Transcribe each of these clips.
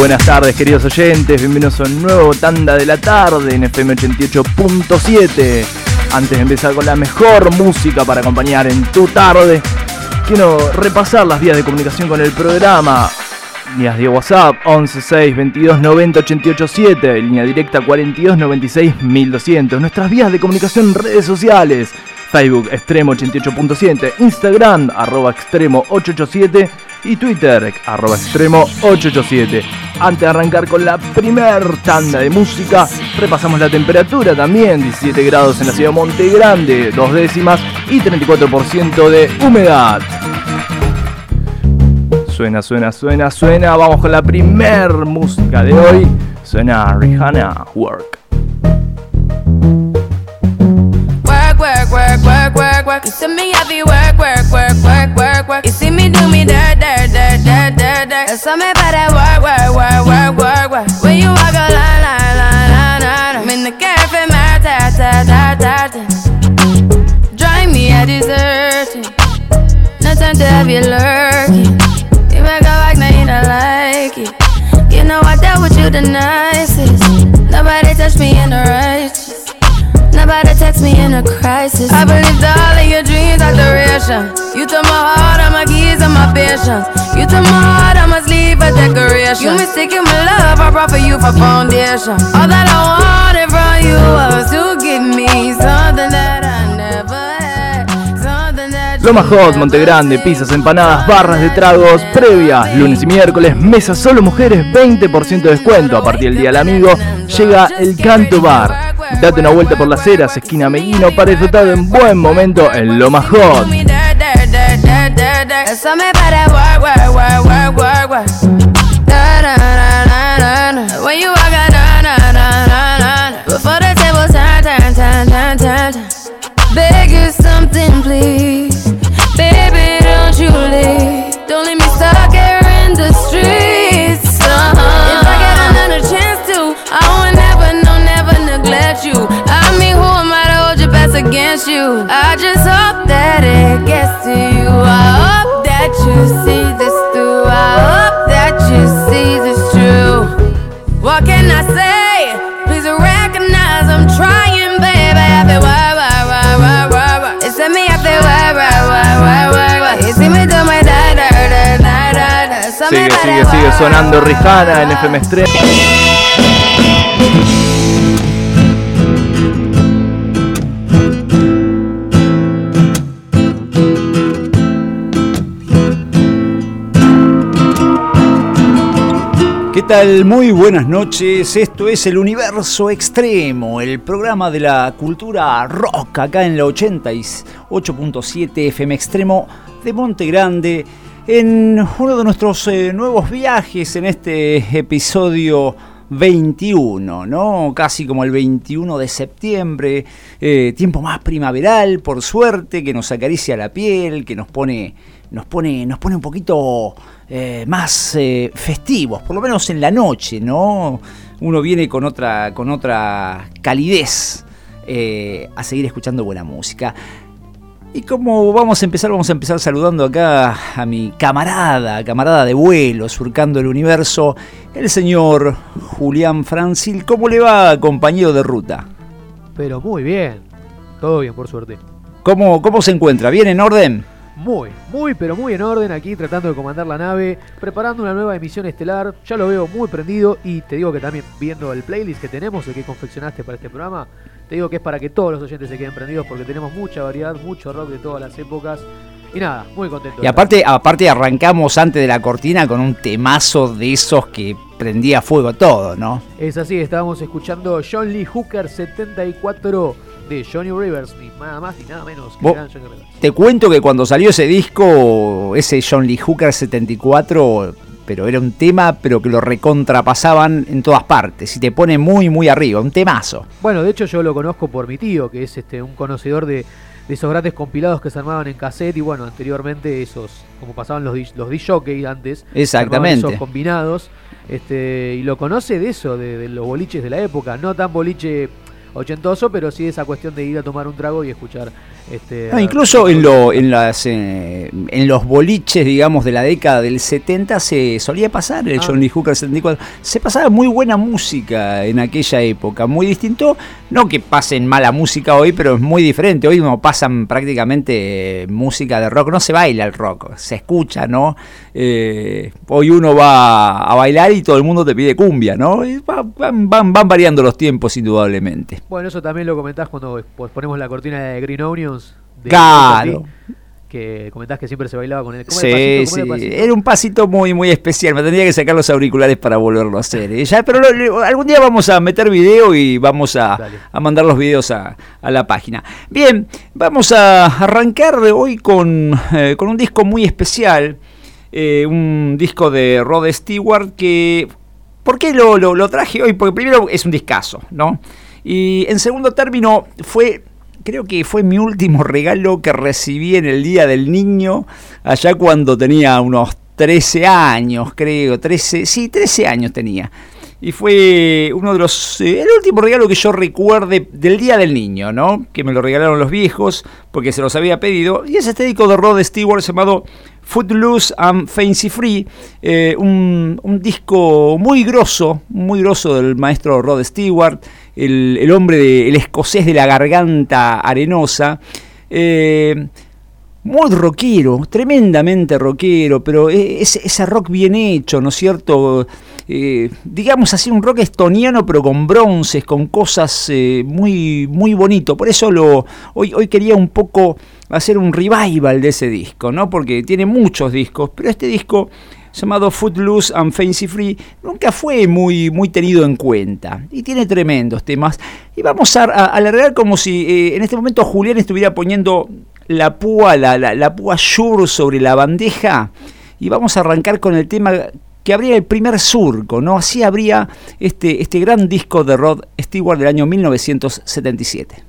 buenas tardes, queridos oyentes. Bienvenidos a un nuevo Tanda de la Tarde en FM 88.7. Antes de empezar con la mejor música para acompañar en tu tarde, quiero repasar las vías de comunicación con el programa. Líneas de WhatsApp 116 22 90 887, línea directa 42 96 1200. Nuestras vías de comunicación en redes sociales: Facebook Extremo 88.7, Instagram @Extremo 887 y Twitter @Extremo 887. Antes de arrancar con la primer tanda de música, repasamos la temperatura también: 17 grados en la ciudad de Monte Grande, 2 décimas y 34% de humedad. Suena. Vamos con la primer música de hoy. Suena Rihanna, Work. Work. You see me happy work. You see me do me dirt. That's all me about that work. When you walk a line. I'm in the cafe, my ta. Drive me a dessert. No time to have you lurking. You make a like, now you don't like it. You know I dealt with you the nicest. Nobody touched me in the righteous. Nobody text me in a crisis. I believed all of your dreams are duration. You took my heart, all my keys, and my patience. You took my heart, I must leave a decoration. You mistaken my love, I brought for you for foundation. All that I wanted from you was to give me something that I never had. Something that Loma Hot, Monte Grande, pizzas, empanadas, barras de tragos, previas, lunes y miércoles, mesas solo mujeres, 20% de descuento. A partir del Día del Amigo llega el Canto Bar. Date una vuelta por las Heras, esquina Meguino, para disfrutar de un buen momento en Loma Hot. Beg you something, please. Baby, don't you leave. Don't leave me stuck here in the streets. If I get another chance to, I would never neglect you. I mean, who am I to hold your best against you? I just hope that it gets to you. I hope that you see this through. I hope that you see this true. What can I say? Please recognize I'm trying, baby. I've been it's me up there, you see me do my da. Sigue sonando Rihanna en FM Extremo. ¿Qué tal? Muy buenas noches. Esto es El Universo Extremo, el programa de la cultura rock acá en la 88.7 FM Extremo de Monte Grande, en uno de nuestros nuevos viajes en este episodio 21, ¿no? Casi como el 21 de septiembre, tiempo más primaveral, por suerte, que nos acaricia la piel, que nos pone un poquito más festivos, por lo menos en la noche, ¿no? Uno viene con otra calidez a seguir escuchando buena música. Y como vamos a empezar saludando acá a mi camarada de vuelo, surcando el universo, el señor Julián Francil. ¿Cómo le va, compañero de ruta? Pero muy bien, todo bien, por suerte. ¿Cómo se encuentra? ¿Bien, en orden? Pero muy en orden aquí, tratando de comandar la nave, preparando una nueva emisión estelar. Ya lo veo muy prendido y te digo que también viendo el playlist que tenemos, el que confeccionaste para este programa, te digo que es para que todos los oyentes se queden prendidos porque tenemos mucha variedad, mucho rock de todas las épocas. Y nada, muy contento. Y aparte arrancamos antes de la cortina con un temazo de esos que prendía fuego todo, ¿no? Es así, estábamos escuchando John Lee Hooker 74 de Johnny Rivers, ni nada más ni nada menos que gran Johnny Rivers. Te cuento que cuando salió ese disco, ese John Lee Hooker 74, pero era un tema, pero que lo recontrapasaban en todas partes, y te pone muy, muy arriba, un temazo. Bueno, de hecho yo lo conozco por mi tío, que es un conocedor de esos grandes compilados que se armaban en cassette, y bueno, anteriormente esos, como pasaban los disc-jockey antes, exactamente, esos combinados, y lo conoce de eso, de los boliches de la época, no tan boliche ochentoso, pero sí esa cuestión de ir a tomar un trago y escuchar incluso en los boliches, digamos, de la década del 70 se solía pasar el John Lee Hooker 74. Se pasaba muy buena música en aquella época, muy distinto. No que pasen mala música hoy, pero es muy diferente. Hoy no pasan prácticamente música de rock, no se baila el rock, se escucha, ¿no? Hoy uno va a bailar y todo el mundo te pide cumbia, ¿no? Y van variando los tiempos, indudablemente. Bueno, eso también lo comentás cuando ponemos la cortina de Green Onions. Claro. Que comentás que siempre se bailaba con él. Sí, era un pasito muy, muy especial. Me tendría que sacar los auriculares para volverlo a hacer. Pero algún día vamos a meter video y vamos a mandar los videos a la página. Bien, vamos a arrancar hoy con un disco muy especial. Un disco de Rod Stewart que... ¿Por qué lo traje hoy? Porque primero es un discazo, ¿no? Y en segundo término creo que fue mi último regalo que recibí en el Día del Niño, allá cuando tenía unos 13 años, creo, 13 años tenía. Y fue uno de el último regalo que yo recuerde del Día del Niño, ¿no? Que me lo regalaron los viejos, porque se los había pedido. Y es este disco de Rod Stewart llamado Footloose and Fancy Free, un disco muy grosso del maestro Rod Stewart, el hombre el escocés de la garganta arenosa, muy rockero, tremendamente rockero, pero ese rock bien hecho, ¿no es cierto? Digamos así, un rock estoniano, pero con bronces, con cosas muy, muy bonito. Por eso hoy quería un poco hacer un revival de ese disco, ¿no? Porque tiene muchos discos, pero este disco llamado Footloose and Fancy Free nunca fue muy, muy tenido en cuenta y tiene tremendos temas. Y vamos a alargar como si en este momento Julián estuviera poniendo la púa Shure sobre la bandeja, y vamos a arrancar con el tema que abría el primer surco, ¿no? Así abría este gran disco de Rod Stewart del año 1977.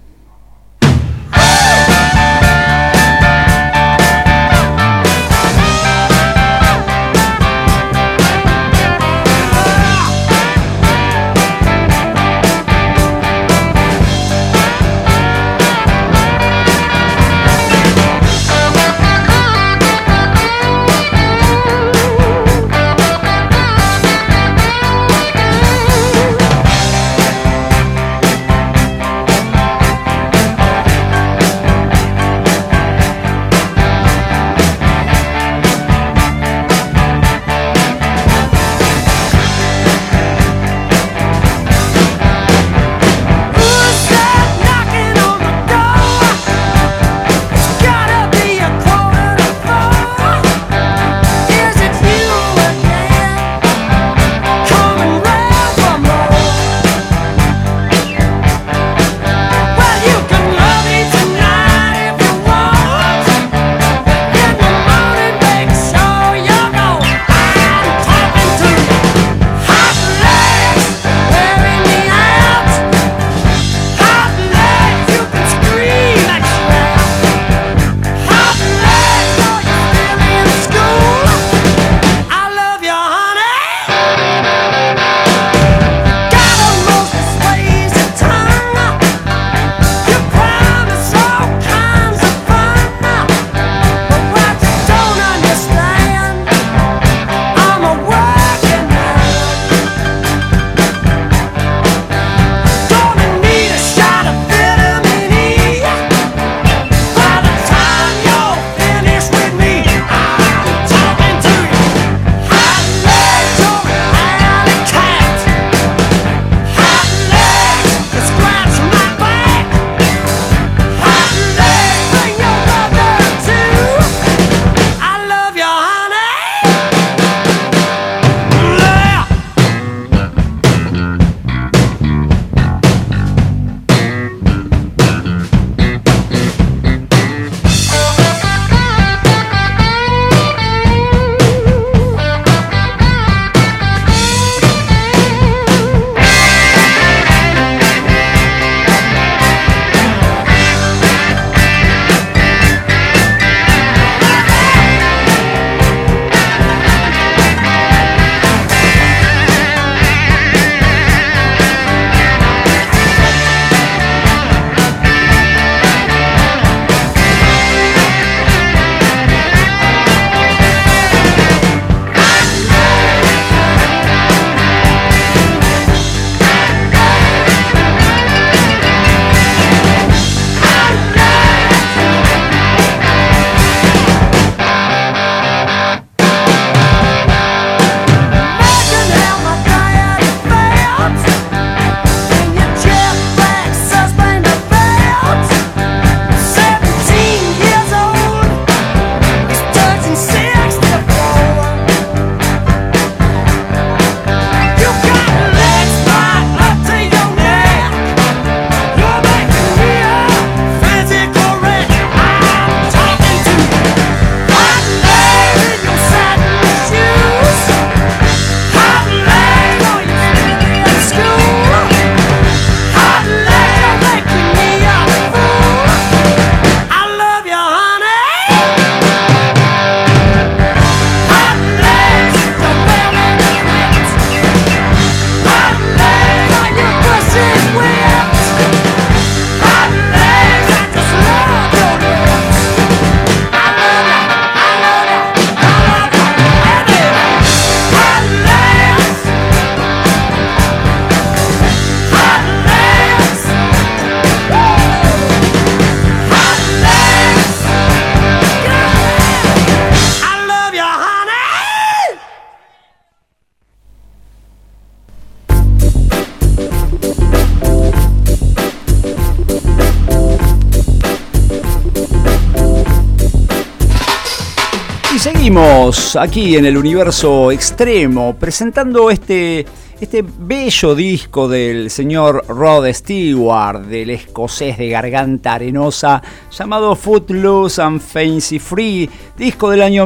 seguimos aquí en el universo extremo presentando este bello disco del señor Rod Stewart, del escocés de garganta arenosa, llamado Footloose and Fancy Free, disco del año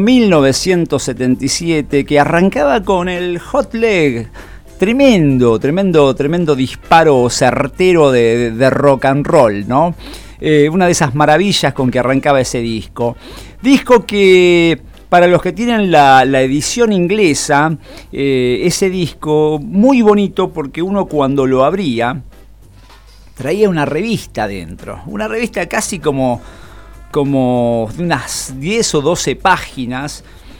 1977 que arrancaba con el Hot Leg. Tremendo disparo certero de rock and roll, ¿no? Una de esas maravillas con que arrancaba ese disco. Disco que, para los que tienen la edición inglesa, ese disco muy bonito porque uno cuando lo abría traía una revista dentro. Una revista casi como de unas 10 o 12 páginas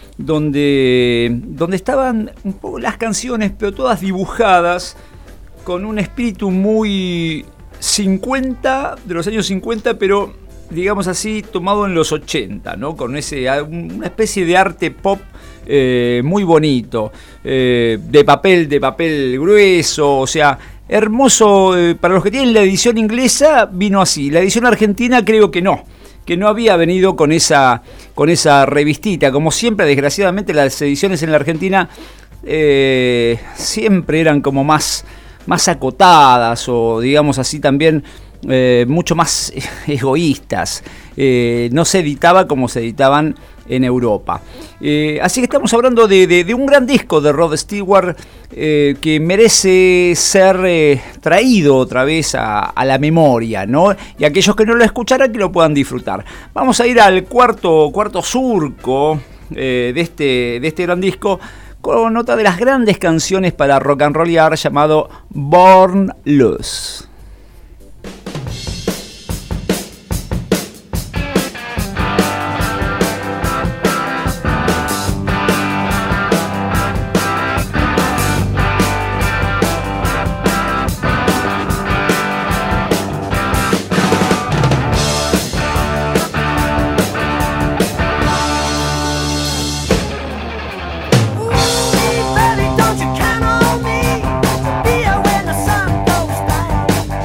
donde estaban un poco las canciones, pero todas dibujadas con un espíritu muy 50, de los años 50, pero digamos así, tomado en los 80, ¿no? Con una especie de arte pop muy bonito, de papel grueso, o sea, hermoso. Para los que tienen la edición inglesa, vino así. La edición argentina creo que no había venido con esa revistita. Como siempre, desgraciadamente, las ediciones en la Argentina siempre eran como más acotadas, o digamos así también mucho más egoístas. No se editaba como se editaban en Europa. Así que estamos hablando de un gran disco de Rod Stewart que merece ser traído otra vez a la memoria, ¿no? Y aquellos que no lo escucharan, que lo puedan disfrutar. Vamos a ir al cuarto surco de este gran disco, con otra de las grandes canciones para rock and rollear, llamado Born Loose. Baby, don't you count on me to be here when the sun goes down.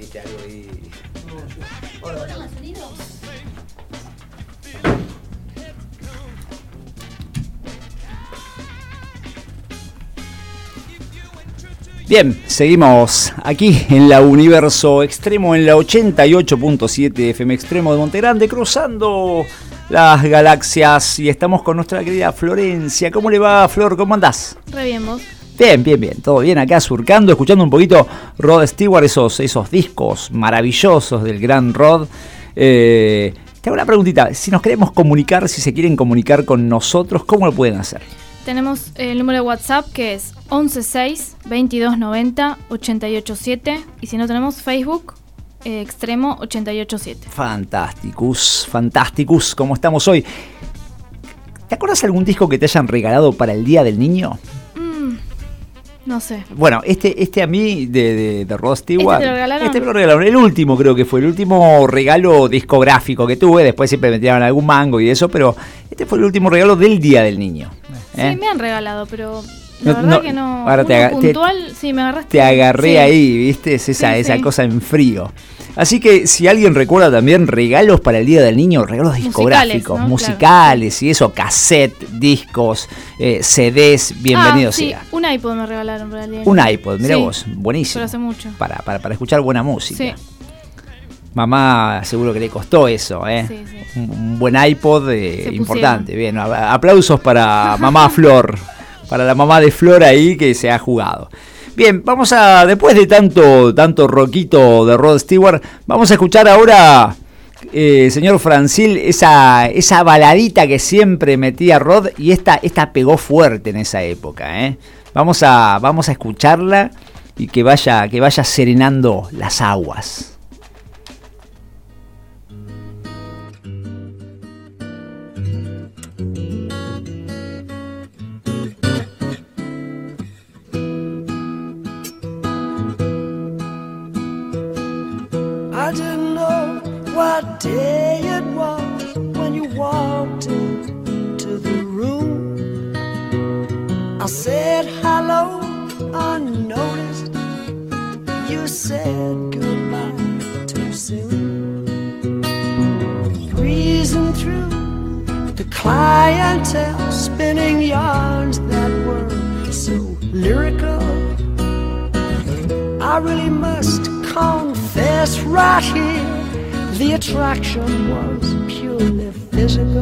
viste algo ahí. Bien, seguimos aquí en la Universo Extremo, en la 88.7 FM Extremo de Monte Grande, cruzando las galaxias, y estamos con nuestra querida Florencia. ¿Cómo le va, Flor? ¿Cómo andás? Re bien, ¿vos? Bien, todo bien acá, surcando, escuchando un poquito Rod Stewart, esos discos maravillosos del gran Rod. Te hago una preguntita, si nos queremos comunicar, si se quieren comunicar con nosotros, ¿cómo lo pueden hacer? Tenemos el número de WhatsApp que es 116-2290-887, y si no tenemos Facebook, Extremo 887. Fantásticos, como estamos hoy. ¿Te acuerdas algún disco que te hayan regalado para el Día del Niño? No sé. Bueno, este a mí de Rod Stewart. ¿Este te lo regalaron? Este me lo regalaron. El último creo que fue. El último regalo discográfico que tuve. Después siempre me tiraron algún mango y eso. Pero este fue el último regalo del Día del Niño. Sí, me han regalado, pero la verdad que no. Ahora puntual, sí, me agarraste. Te agarré sí. ahí, ¿viste? Es esa cosa en frío. Así que si alguien recuerda también regalos para el Día del Niño, regalos discográficos, musicales, claro. Y eso, cassette, discos, CDs, bienvenidos sea. Un iPod me regalaron para el Día del Niño. Un iPod, mirá vos, buenísimo. Pero hace mucho. Para escuchar buena música. Sí. Mamá seguro que le costó eso, ¿eh? Sí. Un buen iPod importante. Bien, aplausos para mamá Flor, para la mamá de Flor ahí que se ha jugado. Bien, vamos a, después de tanto rockito de Rod Stewart, vamos a escuchar ahora, señor Francil, esa baladita que siempre metía Rod, y esta pegó fuerte en esa época, ¿eh? Vamos a escucharla y que vaya serenando las aguas. I didn't know what day it was when you walked into the room. I said hello unnoticed. You said goodbye too soon. Breezing through the clientele, spinning yarns that were so lyrical. I really must confess right here, the attraction was purely physical.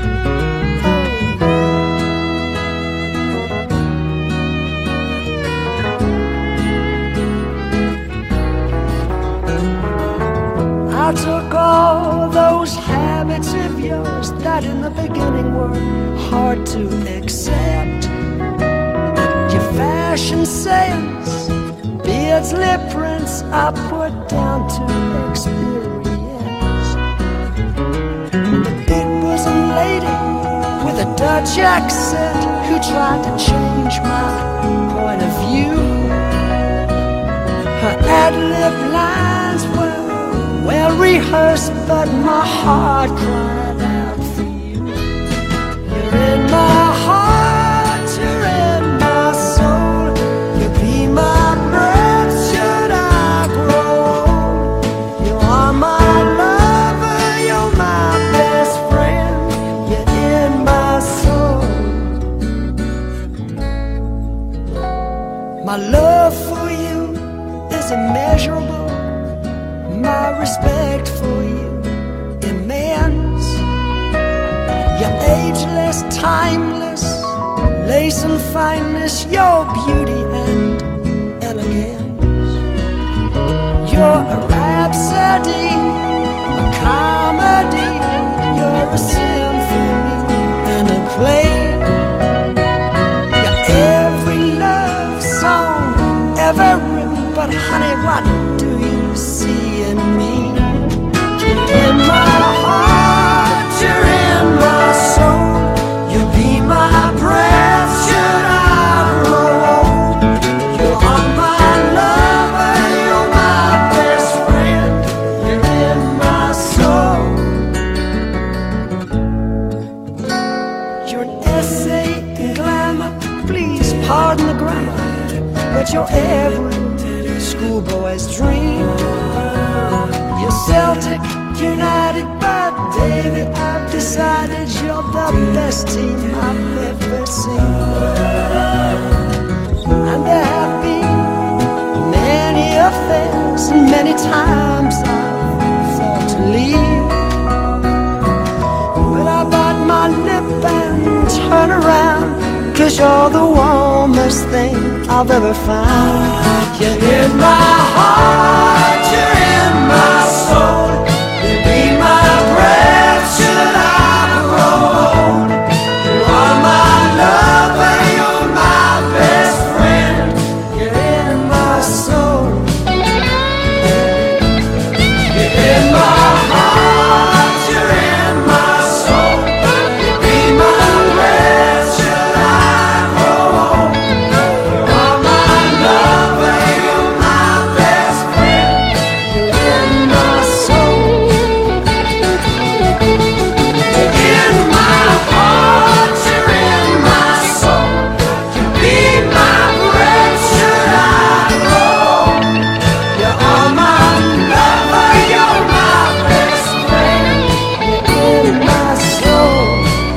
I took all those habits of yours that in the beginning were hard to accept. Your fashion sense, beards, lip prints, I put down to experience. The big bosom lady with a Dutch accent who tried to change my point of view. Her ad-lib lines were well rehearsed, but my heart cried out for you. You're in my heart, you're in my soul. You be my breath should I grow. You are my lover, you're my best friend. You're in my soul. My love for you is immeasurable. My respect for you immense. You're ageless, timeless, lace and fineness, your beauty and elegance. You're a rhapsody, a comedy, you're a symphony and a play. You're every love song ever written, but honey, what do you see in me? You're in my heart, you're in my soul. You'll be my breath should I grow. You are my lover, you're my best friend. You're in my soul. You're an essay in glamour, please pardon the grammar, but you're every schoolboy's dream. Celtic, United, but David, I've decided you're the best team I've ever seen. And there have been many affairs, and many times I've thought to leave, but I bite my lip and turn around, 'cause you're the warmest thing I've ever found. You're in my heart, you're in my soul, you be my breath should I grow old. You are my lover, you're my best friend, you're in my soul. You're in my heart, you're in my soul, you be my breath should I grow old. You are my lover, you're my best friend, you're in my soul. You're in my heart, you're in my soul, you be my breath should I grow old. You are my lover, you're my best friend, you're in my soul.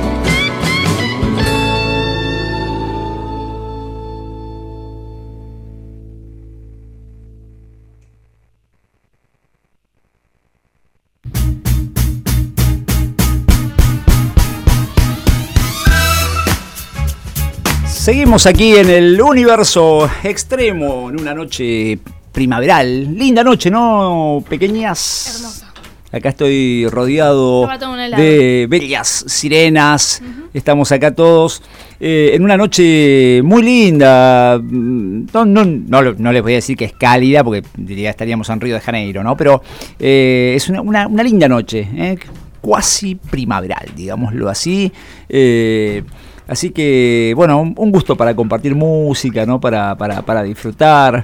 Seguimos aquí en el universo extremo, en una noche primaveral. Linda noche, ¿no, pequeñas? Hermosa. Acá estoy rodeado Tómate un helado. de bellas sirenas. Estamos acá todos en una noche muy linda. No les voy a decir que es cálida, porque diría estaríamos en Río de Janeiro, ¿no? Pero es una linda noche, cuasi primaveral, digámoslo así. Así que, bueno, un gusto para compartir música, ¿no? Para disfrutar.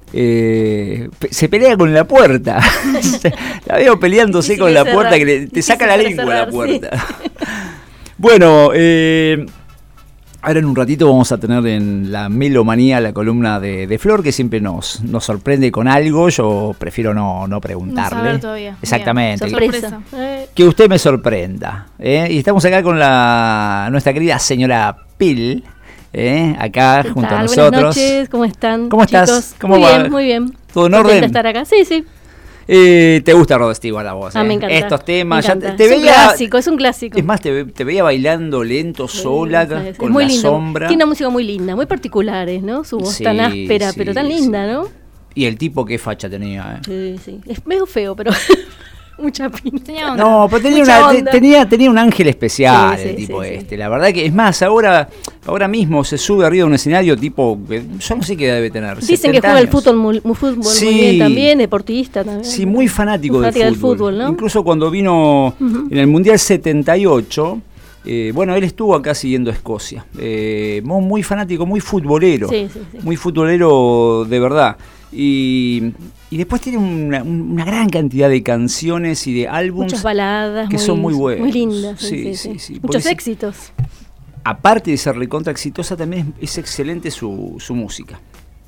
Se pelea con la puerta. La veo peleándose con la puerta, que te saca la lengua la puerta. Bueno, ahora en un ratito vamos a tener en la Melomanía la columna de Flor, que siempre nos sorprende con algo. Yo prefiero no preguntarle. No saber todavía. Exactamente. Bien. Sorpresa. Que usted me sorprenda. Y estamos acá con nuestra querida señora Pil, acá ¿Qué junto a tal? nosotros. Buenas noches, ¿cómo están? ¿Cómo estás? Chicos? ¿Cómo muy va? bien, muy bien. ¿Todo en Contenta orden? de estar acá. Sí, sí. ¿Te gusta Rod Stewart a vos? Me encanta. Estos temas. Me Ya encanta. te es un veía. clásico, es un clásico. Es más, te veía bailando lento, sola, Sí, con es muy la lindo. sombra. Tiene una música muy linda, muy particulares, ¿no? Su voz Sí, tan áspera, sí, pero tan sí. linda, ¿no? Y el tipo qué facha tenía, Sí, sí. Es medio feo, pero mucha pinta. Tenía onda. No, pero Mucha onda. tenía un ángel especial, Sí, el sí, tipo sí, sí. este. La verdad que, es más, ahora mismo se sube arriba de un escenario tipo, que yo no sé qué debe tener. Dicen que 70 juega el años. fútbol muy Sí. bien también, deportista también. Sí, muy fanático, Muy fanática del del fútbol. fútbol, ¿no? Incluso cuando vino en el Mundial 78, bueno, él estuvo acá siguiendo Escocia. Muy fanático, muy futbolero. Sí, sí, sí. Muy futbolero de verdad. Y después tiene una gran cantidad de canciones y de álbumes Muchas baladas que son muy buenos. muy lindas. Sí, Sí, sí, sí. Muchos Porque éxitos. aparte de ser recontra exitosa, también es excelente su música.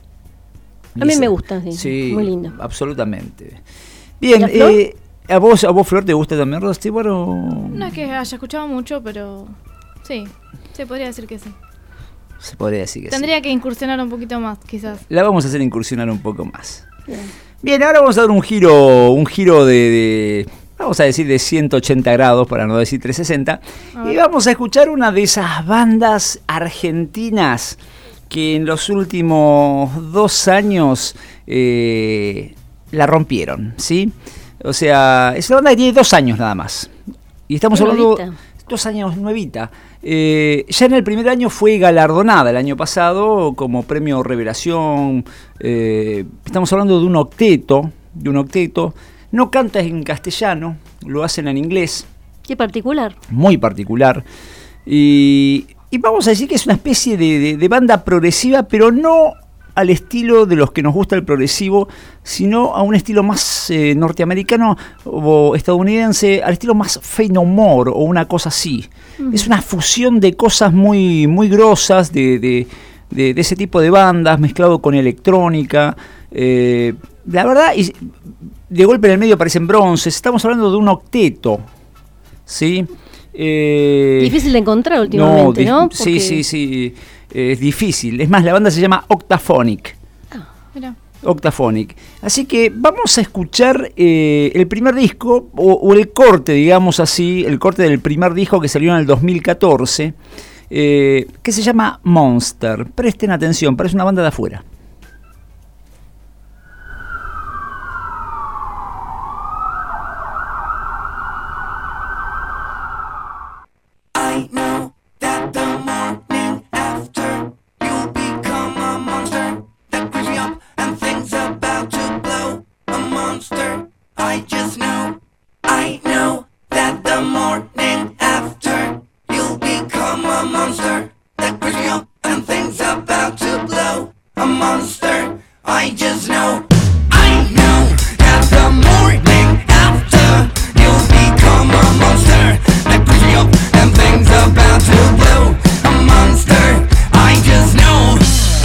A mí me gusta, sí, Sí, muy lindo. absolutamente. Bien, ¿Y a Flor? ¿a vos, Flor, te gusta también Rod Stewart o...? No es que haya escuchado mucho, pero sí, se podría decir que sí. Se podría decir que Tendría sí. que incursionar un poquito más, quizás. La vamos a hacer incursionar un poco más. Bien. Bien, ahora vamos a dar un giro de vamos a decir de 180 grados, para no decir 360, A ver. y vamos a escuchar una de esas bandas argentinas que en los últimos 2 años la rompieron, ¿sí? O sea, es una banda que tiene 2 años nada más. Y estamos Qué hablando... nuevita. 2 años nuevita. Ya en el primer año fue galardonada el año pasado como premio Revelación. Estamos hablando de un octeto. No canta en castellano, lo hacen en inglés, Qué particular. muy particular. Y vamos a decir que es una especie de banda progresiva, pero no al estilo de los que nos gusta el progresivo, sino a un estilo más norteamericano o estadounidense, al estilo más Faith No More o una cosa así. Es una fusión de cosas muy, muy grosas de ese tipo de bandas, mezclado con electrónica. La verdad, de golpe en el medio aparecen bronces. Estamos hablando de un octeto, ¿sí? Difícil de encontrar últimamente, ¿no? Sí, es difícil. Es más, la banda se llama Octaphonic. Mira. Octaphonic. Así que vamos a escuchar el primer disco, o el corte, digamos así, el corte del primer disco que salió en el 2014, que se llama Monster. Presten atención, parece una banda de afuera. I know that the morning after you'll become a monster that brings me up and things about to blow. A monster, I just know. I know that the morning after you'll become a monster that brings me up and things about to blow. A monster, I just know. I know that the morning after you'll become a monster that brings me up and things about to blow. A monster, I just know.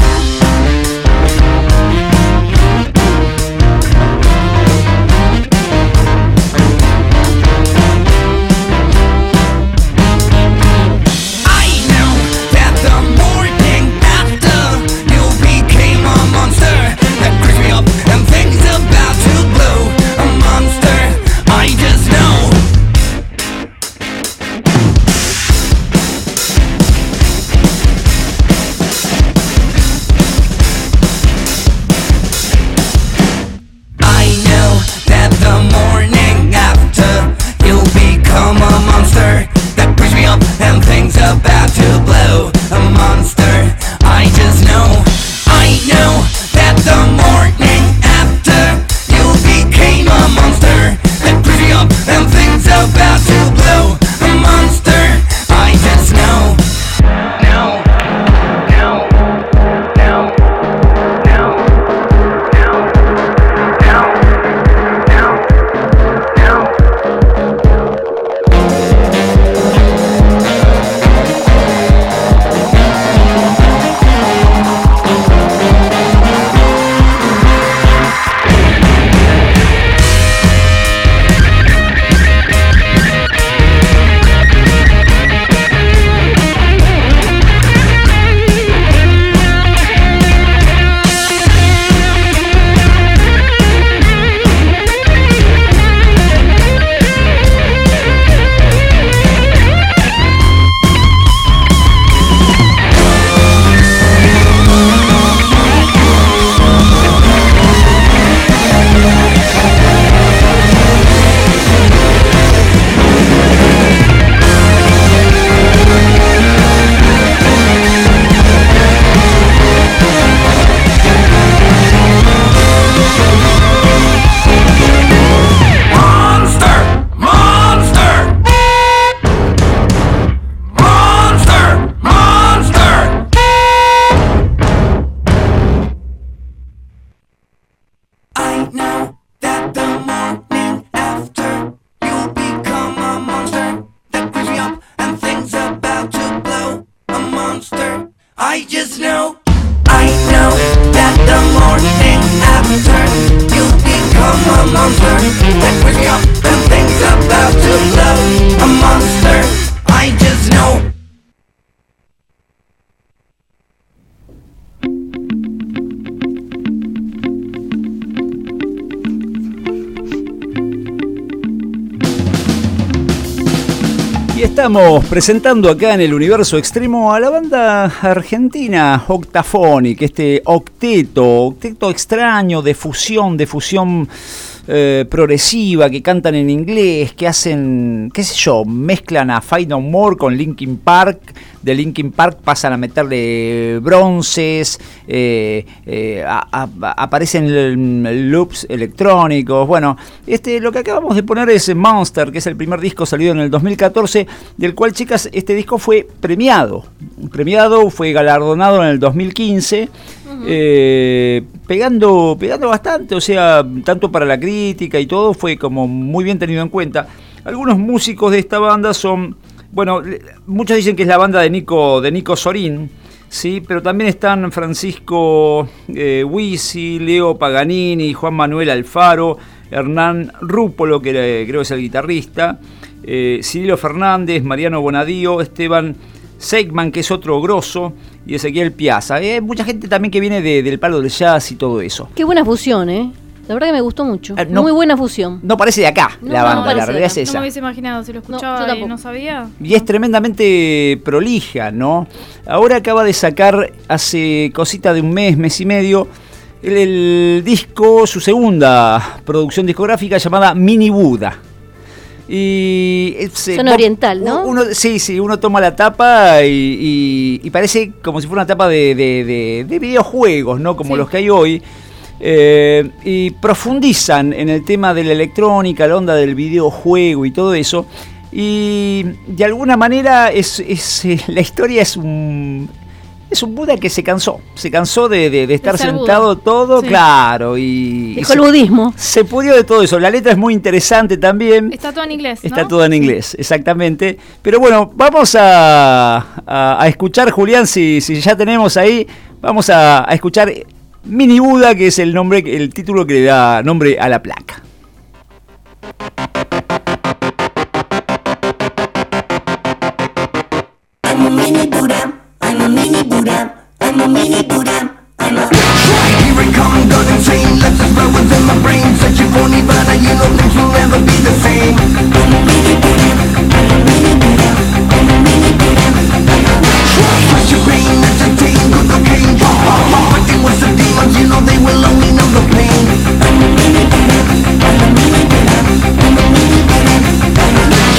I know that the morning after you became a monster that brings me up and things about to blow. A monster, I just know. I know that the morning after you'll become a monster that brings me up and things about to blow. A monster, I just know. I know that the morning after you became a monster that brings me up and things about to blow. A monster, I just know. No. I know that the morning after you'll become a monster that brings me up and things about to blow. A monster, I just know. I know that the morning after you'll become a monster that brings me up and things about to blow. A monster, I just know. Y estamos presentando acá en el Universo Extremo a la banda argentina Octaphonic, este octeto extraño de fusión progresiva, que cantan en inglés, que hacen, qué sé yo, mezclan a Fight No More con Linkin Park, de Linkin Park pasan a meterle bronces, aparecen loops electrónicos. Bueno, lo que acabamos de poner es Monster, que es el primer disco salido en el 2014, del cual, chicas, este disco fue premiado, fue galardonado en el 2015, pegando bastante, o sea, tanto para la crítica y todo, fue como muy bien tenido en cuenta. Algunos músicos de esta banda son, bueno, muchos dicen que es la banda de Nico Sorín, Sí, pero también están Francisco Huisi, Leo Paganini, Juan Manuel Alfaro, Hernán Rúpolo, que creo que es el guitarrista, Cirilo Fernández, Mariano Bonadío, Esteban Seigman, que es otro grosso, y Ezequiel Piazza. Hay mucha gente también que viene del palo del jazz y todo eso. Qué buena fusión, ¿eh? La verdad que me gustó mucho. No, muy buena fusión. No parece de acá la banda, la realidad es esa. No me hubiese imaginado, si lo escuchaba y no sabía. Y es tremendamente prolija, ¿no? Ahora acaba de sacar, hace cosita de un mes y medio, el disco, su segunda producción discográfica llamada Mini Buda. Y son oriental, ¿no? Sí, uno toma la tapa y parece como si fuera una tapa de videojuegos, ¿no? Como los que hay hoy. Y profundizan en el tema de la electrónica, la onda del videojuego y todo eso. Y de alguna manera la historia es un Buda que se cansó de estar sentado Buda. Todo, sí. Claro. Dejó el budismo. Se pudrió de todo eso. La letra es muy interesante también. Está todo en inglés, ¿no? Está todo en inglés, exactamente. Pero bueno, vamos a escuchar, Julián, si ya tenemos ahí, vamos a escuchar Mini Buda, que es el título que le da nombre a la placa. I'm a mini Buddha, I'm a mini Buddha, I'm a mini Buddha, I'm a here it comes, God insane, let's just roll within my brain, such a phony Buddha, you know things will never be the same. I'm a mini Buddha, I'm a mini Buddha, I'm a mini Buddha, I'm a such a pain, that's a thing, good cocaine, but it was the demons, you know they will only know the pain. I'm a mini Buddha, I'm a mini Buddha, I'm a mini Buddha, I'm a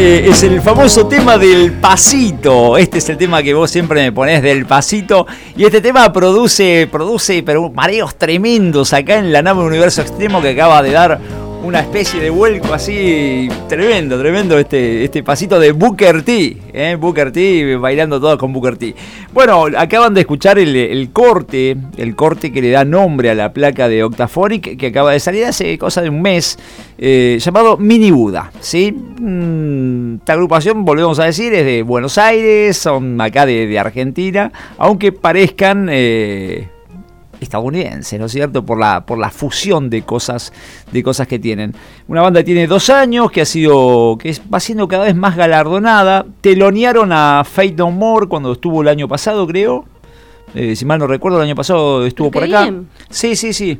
Este es el famoso tema del pasito. Este es el tema que vos siempre me ponés, del pasito. Y este tema produce pero mareos tremendos acá en la nave Universo Extremo, que acaba de dar una especie de vuelco así tremendo este pasito de Booker T, Booker T, bailando todos con Booker T. Bueno, acaban de escuchar el corte que le da nombre a la placa de Octaphonic, que acaba de salir hace cosa de un mes, llamado Mini Buda, ¿sí? Esta agrupación, volvemos a decir, es de Buenos Aires, son acá de Argentina, aunque parezcan estadounidense, ¿no es cierto? Por la fusión de cosas que tienen. Una banda que tiene 2 años, que va siendo cada vez más galardonada. Telonearon a Faith No More cuando estuvo el año pasado, creo. Si mal no recuerdo, el año pasado estuvo por acá. Bien. Sí.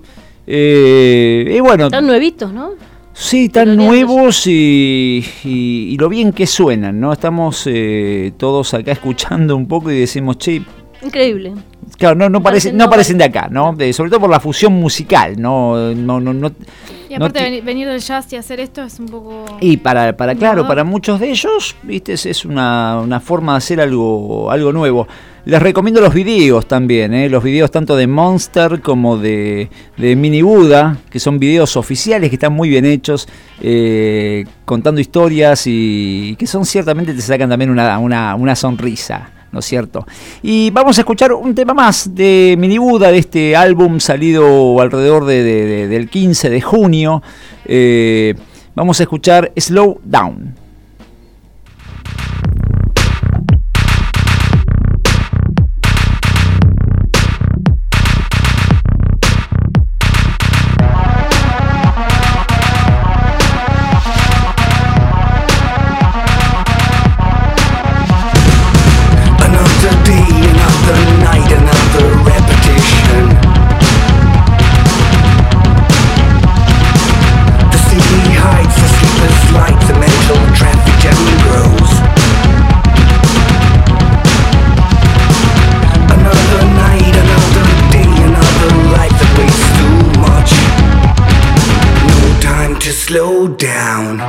Y bueno. Están nuevitos, ¿no? Sí, tan nuevos y lo bien que suenan, ¿no? Estamos todos acá escuchando un poco y decimos, che, increíble. Claro, no parecen de acá, ¿no? Sobre todo por la fusión musical, no. Y aparte venir del jazz y hacer esto es un poco. Y para muchos de ellos, viste, es una forma de hacer algo nuevo. Les recomiendo los videos también, los videos tanto de Monster como de Mini Buda, que son videos oficiales que están muy bien hechos, contando historias y que son ciertamente te sacan también una sonrisa, ¿no es cierto? Y vamos a escuchar un tema más de Mini Buda, de este álbum salido alrededor del 15 de junio. Vamos a escuchar Slow Down. Slow down.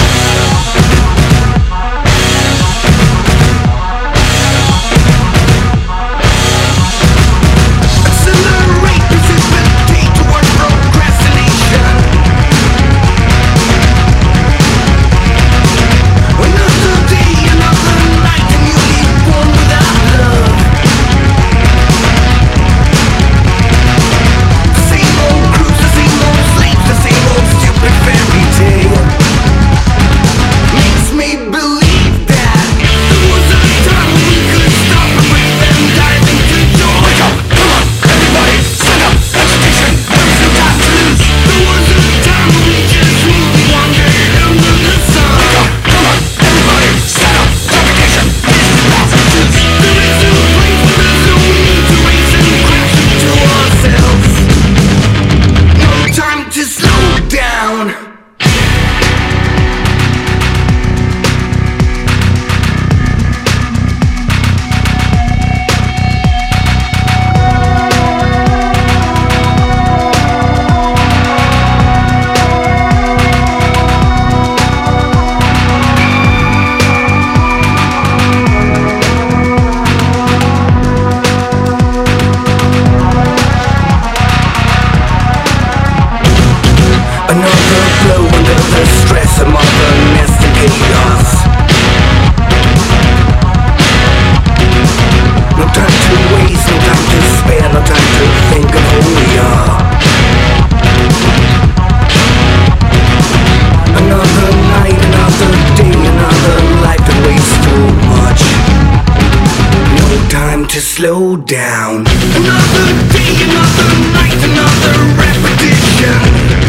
Slow down. Another day, another night, another repetition.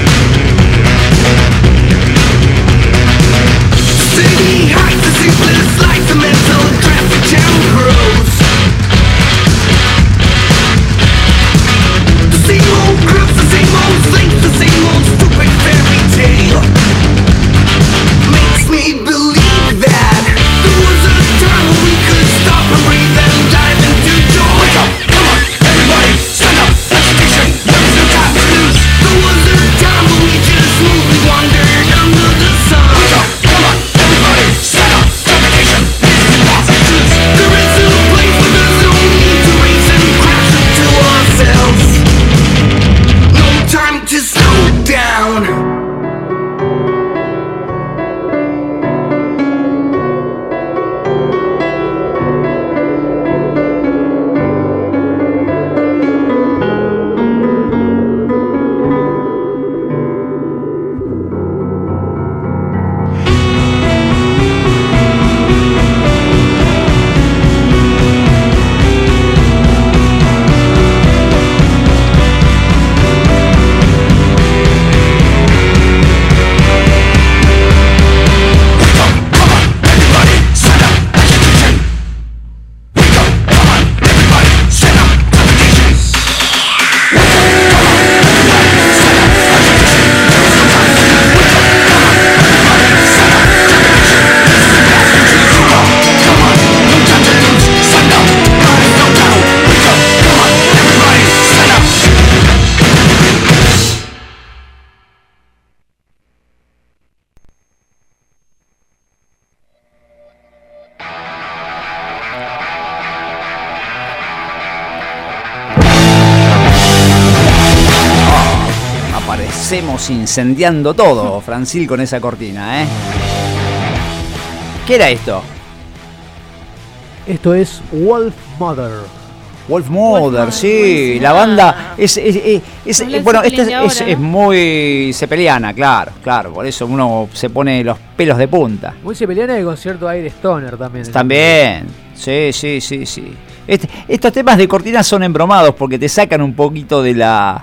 City heights, the simplest life, the mental traffic jam grows. The same old groups, the same old things, the same old stupid fairy tale. Makes me believe that there was a time when we could stop and breathe and dive into joy. Wake up, come on, everybody, stand up, education, there is no time to lose. There was a time when we just moved, we wandered under the sun. Wake up, come on, everybody, stand up. Hacemos incendiando todo, Francil, con esa cortina, ¿eh? ¿Qué era esto? Esto es Wolf Mother. Wolf Mother, sí, buenísima. la banda es Led bueno, Zeppelin de esta ahora, es ¿no? muy zeppeliana, claro, por eso uno se pone los pelos de punta. Muy zeppeliana de concierto Aire Stoner también. También, sí. Estos temas de cortina son embromados porque te sacan un poquito de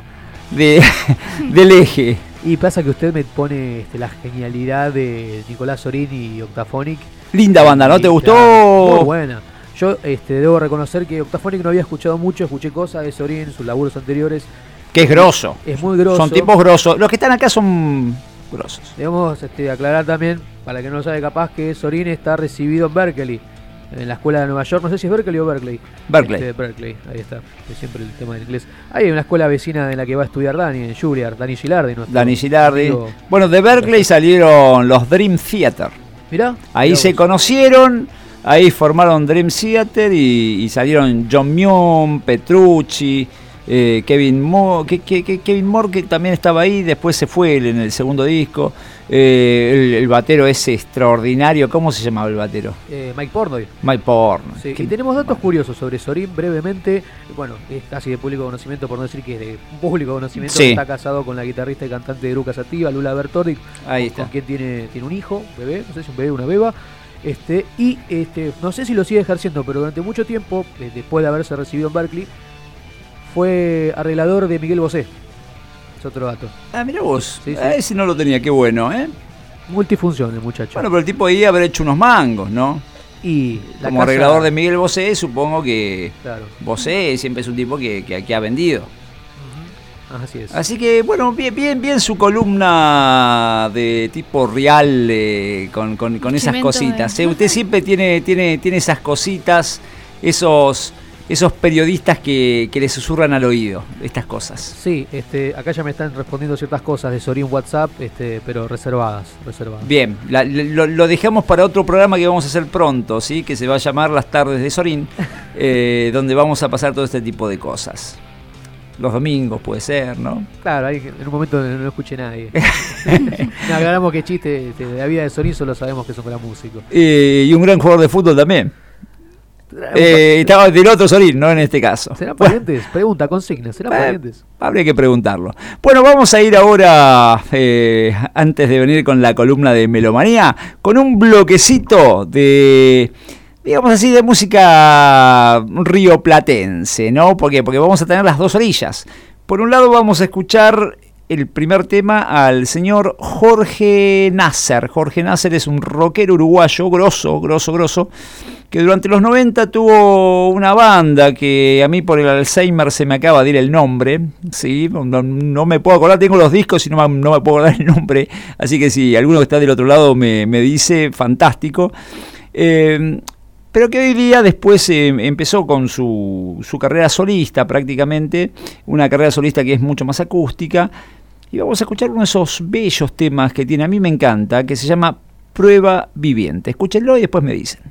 del eje. Y pasa que usted me pone la genialidad de Nicolás Sorín y Octaphonic. Linda banda, ¿no? ¿Te gustó? Muy buena. Yo debo reconocer que Octaphonic no había escuchado mucho, escuché cosas de Sorín, sus laburos anteriores. Que es grosso. Es muy grosso. Son tipos grosos. Los que están acá son grosos. Debemos aclarar también, para que no lo sabe capaz, que Sorín está recibido en Berkeley, en la escuela de Nueva York. No sé si es Berkeley o Berkeley. Berkeley, ahí está. Es siempre el tema del inglés. Hay una escuela vecina en la que va a estudiar Dani, en Juilliard, Dani Gilardi. Dani Gilardi. Amigo. Bueno, de Berkeley salieron los Dream Theater. Mirá. Ahí se conocieron, ahí formaron Dream Theater y salieron John Myung, Petrucci, Kevin Moore, Kevin Moore, que también estaba ahí, después se fue en el segundo disco. El batero es extraordinario. ¿Cómo se llamaba el batero? Mike Portnoy. Mike Portnoy. Sí, y tenemos datos curiosos sobre Sorín brevemente. Bueno, es casi de público conocimiento, por no decir que es de público conocimiento. Sí. Está casado con la guitarrista y cantante de Eruca Sativa, Lula Bertordi. Ahí está. Con quien tiene un hijo, un bebé, no sé si un bebé o una beba. No sé si lo sigue ejerciendo, pero durante mucho tiempo, después de haberse recibido en Berkeley, fue arreglador de Miguel Bosé. Es otro dato. Ah, mira vos. Sí. Ese no lo tenía, qué bueno, ¿eh? Multifunción el muchacho. Bueno, pero el tipo ahí haber hecho unos mangos, ¿no? Y la como casa- arreglador de Miguel Bosé, supongo que Claro. Bosé siempre es un tipo que ha vendido. Así es. Así que, bueno, bien su columna de tipo real con esas Cemento cositas. de- Usted siempre tiene esas cositas, esos periodistas que le susurran al oído estas cosas. Sí, acá ya me están respondiendo ciertas cosas de Sorín WhatsApp, pero reservadas. Bien, lo dejamos para otro programa que vamos a hacer pronto, ¿sí? Que se va a llamar Las Tardes de Sorín, donde vamos a pasar todo este tipo de cosas. Los domingos puede ser, ¿no? Claro, ahí en un momento no escuché nadie. No, aclaramos que chiste de la vida de Sorín solo sabemos que es un gran músico. Y un gran jugador de fútbol también. Estaba del otro Sorín, no en este caso. ¿Serán parientes? Pregunta, consigna, ¿serán parientes? Habría que preguntarlo. Bueno, vamos a ir ahora, antes de venir con la columna de Melomanía, con un bloquecito de, digamos así, de música rioplatense, ¿no? ¿Por qué? Porque vamos a tener las dos orillas. Por un lado vamos a escuchar el primer tema al señor Jorge Nasser. Jorge Nasser es un rockero uruguayo grosso, que durante los 90 tuvo una banda que a mí por el Alzheimer se me acaba de ir el nombre, ¿sí? No me puedo acordar, tengo los discos y no me puedo acordar el nombre, así que si alguno que está del otro lado me dice, fantástico. Pero que hoy día después empezó con su carrera solista prácticamente, una carrera solista que es mucho más acústica, y vamos a escuchar uno de esos bellos temas que tiene, a mí me encanta, que se llama Prueba Viviente. Escúchenlo y después me dicen.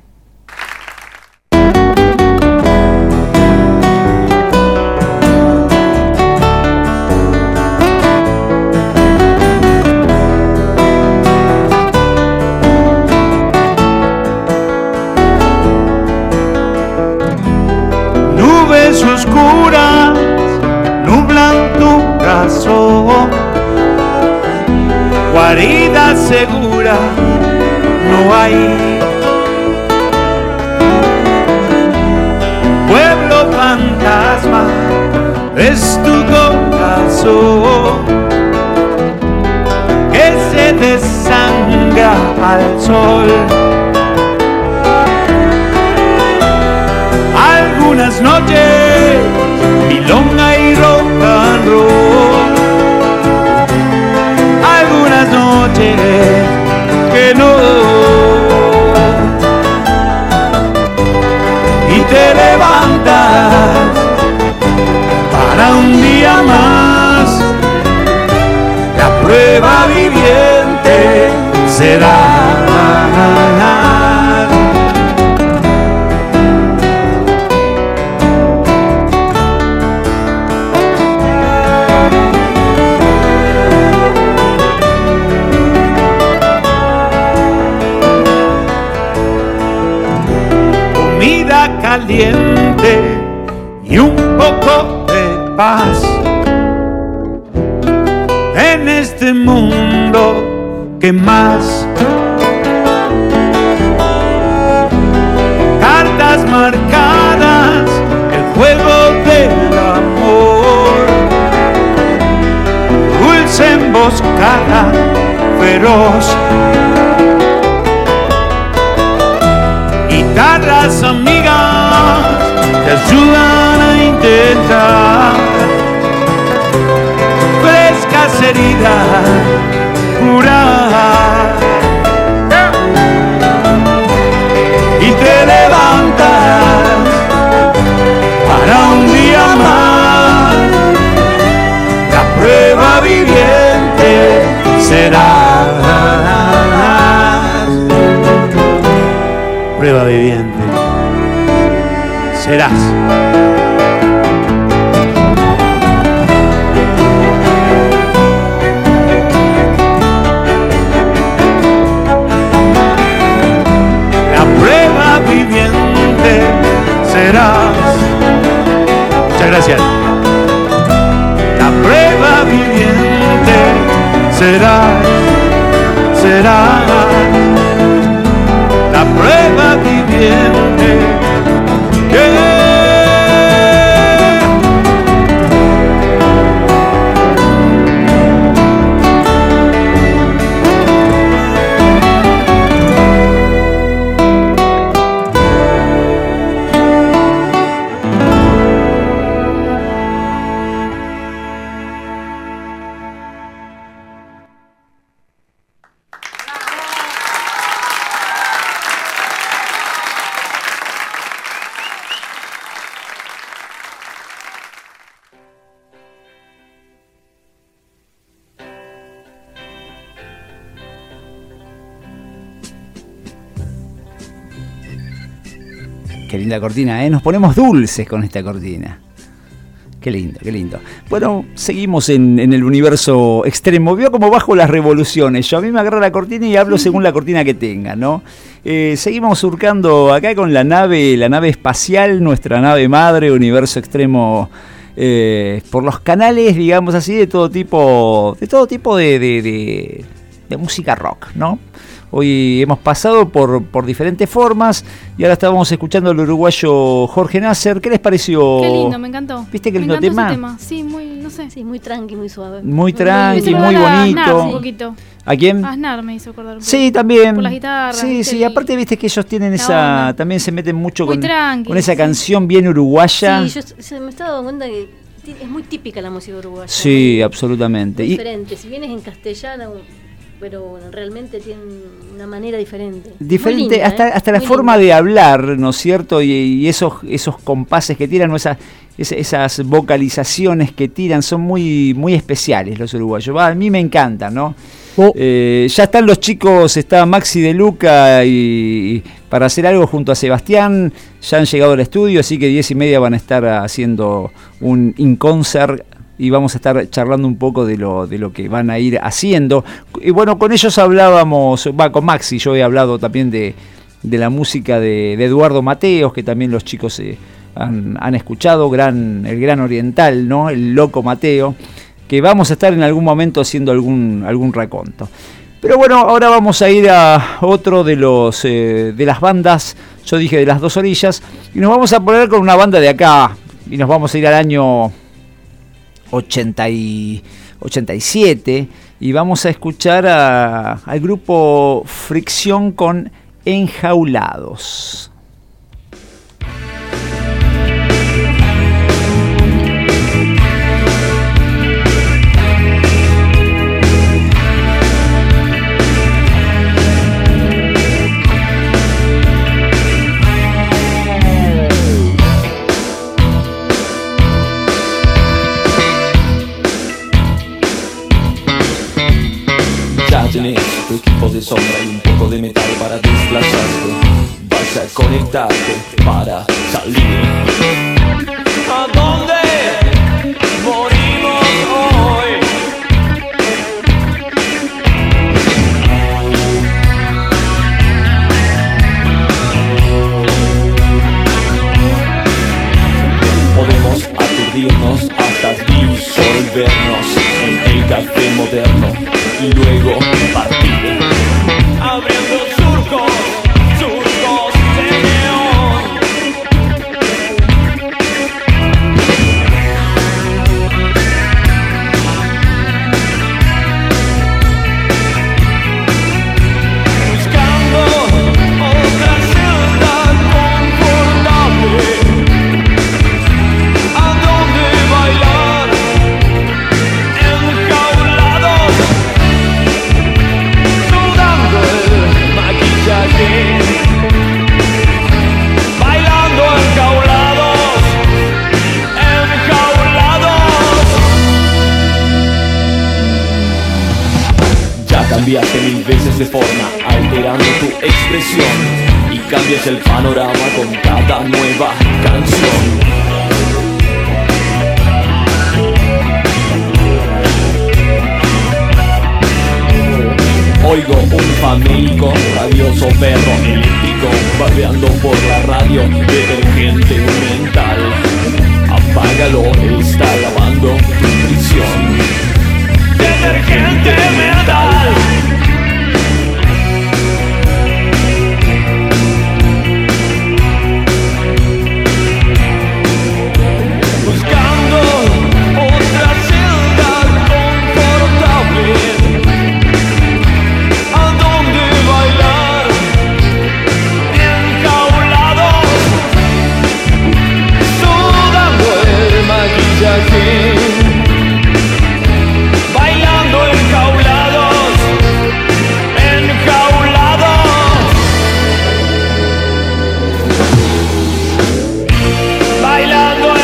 Nubes oscuras nublan tu brazo, guarida segura no hay. Pueblo fantasma es tu corazón que se desangra al sol. Algunas noches milonga y rock and roll, algunas noches que no, y te levantas para un día más. La prueba viviente será. poco de paz en este mundo que más. Cartas marcadas, el juego del amor, dulce emboscada, feroz. Guitarras amigas te ayudan a intentar frescas heridas curar. Y te levantas para un día más. La prueba viviente serás. Prueba viviente serás. Viviente serás. Muchas gracias. La prueba viviente serás, serás. La prueba viviente. Yeah. Qué linda cortina, ¿eh? Nos ponemos dulces con esta cortina. Qué lindo, qué lindo. Bueno, seguimos en el universo extremo. Veo como bajo las revoluciones. Yo a mí me agarra la cortina y hablo según la cortina que tenga, ¿no? Seguimos surcando acá con la nave espacial, nuestra nave madre, universo extremo, por los canales, digamos así, de todo tipo de música rock, ¿no? Hoy hemos pasado por diferentes formas y ahora estábamos escuchando al uruguayo Jorge Nasser. ¿Qué les pareció? Qué lindo, me encantó. ¿Viste qué me lindo tema? Sí, muy, no sé. Sí, muy tranqui, muy suave. Muy tranqui, muy bonito. Aznar, un poquito. ¿A quién? Aznar me hizo acordar un poco. Sí, también. Por las guitarras. Sí, sí, aparte viste que ellos tienen esa... onda. También se meten mucho Muy con tranqui, esa sí. canción bien uruguaya. Sí, yo me estaba dando cuenta que es muy típica la música uruguaya. Sí, muy, absolutamente. muy Y diferente. Si bien es en castellano, pero realmente tiene una manera diferente. diferente, Muy linda, hasta la muy forma linda. de hablar, ¿no es cierto? Y esos compases que tiran, o esas vocalizaciones que tiran, son muy, muy especiales los uruguayos. A mí me encantan, ¿no? Ya están los chicos, está Maxi de Luca y para hacer algo junto a Sebastián, ya han llegado al estudio, así que 10:30 van a estar haciendo un in-concert y vamos a estar charlando un poco de lo que van a ir haciendo. Y bueno, con ellos hablábamos, con Maxi yo he hablado también de la música de Eduardo Mateos, que también los chicos han escuchado, el gran oriental, ¿no? El loco Mateo, que vamos a estar en algún momento haciendo algún raconto. Pero bueno, ahora vamos a ir a otro de las bandas, yo dije de las dos orillas, y nos vamos a poner con una banda de acá, y nos vamos a ir al año 87, y vamos a escuchar al grupo Fricción con Enjaulados. Tenés tu equipo de sombra y un poco de metal para desplazarte. Vas a conectarte para salir. ¿A dónde morimos hoy? Podemos aturdir hundirnos hasta disolvernos en el café moderno y luego partir, abriendo surcos, surcos de neón. Buscando otra celda confortable, a donde bailar enjaulados, sudando el maquillaje, bailando enjaulados, enjaulados. Ya cambiaste 1000 veces de forma, alterando tu expresión, y cambias el panorama con cada nueva canción. Oigo un famélico, rabioso perro eléctrico, barbeando por la radio, detergente mental. Apágalo, está lavando tu prisión. Detergente mental. Buscando otra celda confortable, a donde bailar enjaulados, sudando el maquillaje, bailando enjaulados, enjaulados, bailando enjaulados.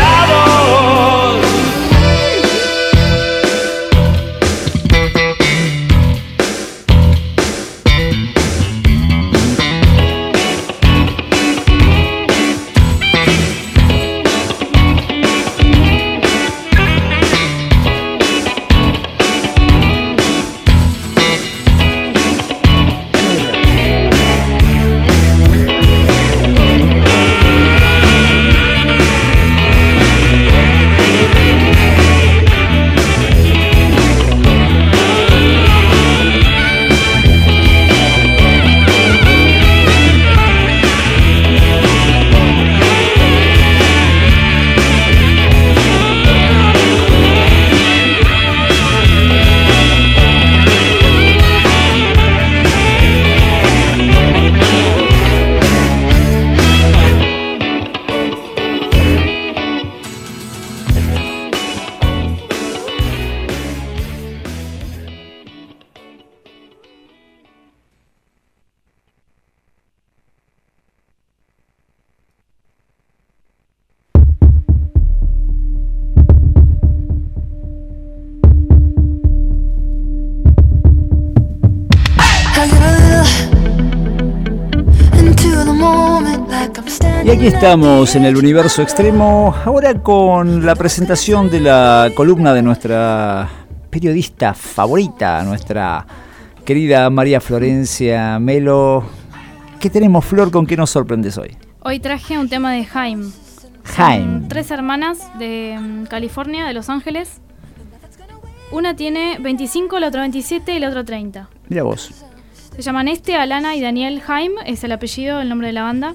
Y aquí estamos en el universo extremo, ahora con la presentación de la columna de nuestra periodista favorita, nuestra querida María Florencia Melo. ¿Qué tenemos, Flor? ¿Con qué nos sorprendes hoy? Hoy traje un tema de Haim. Haim. Son 3 hermanas de California, de Los Ángeles. Una tiene 25, la otra 27 y la otra 30. Mira vos. Se llaman Alana y Daniel Haim, es el apellido, el nombre de la banda.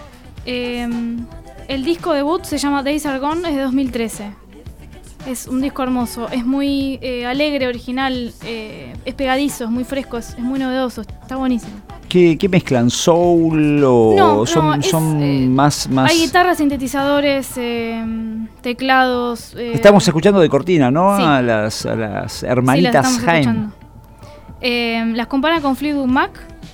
El disco debut se llama Days Are Gone, es de 2013. Es un disco hermoso, es muy alegre, original, es pegadizo, es muy fresco, es muy novedoso, está buenísimo. ¿Qué mezclan? ¿Soul o no, son más...? Hay guitarras, sintetizadores, teclados... Estamos escuchando de cortina, ¿no? Sí. A las hermanitas sí, las Haim. Las comparan con Fleetwood Mac.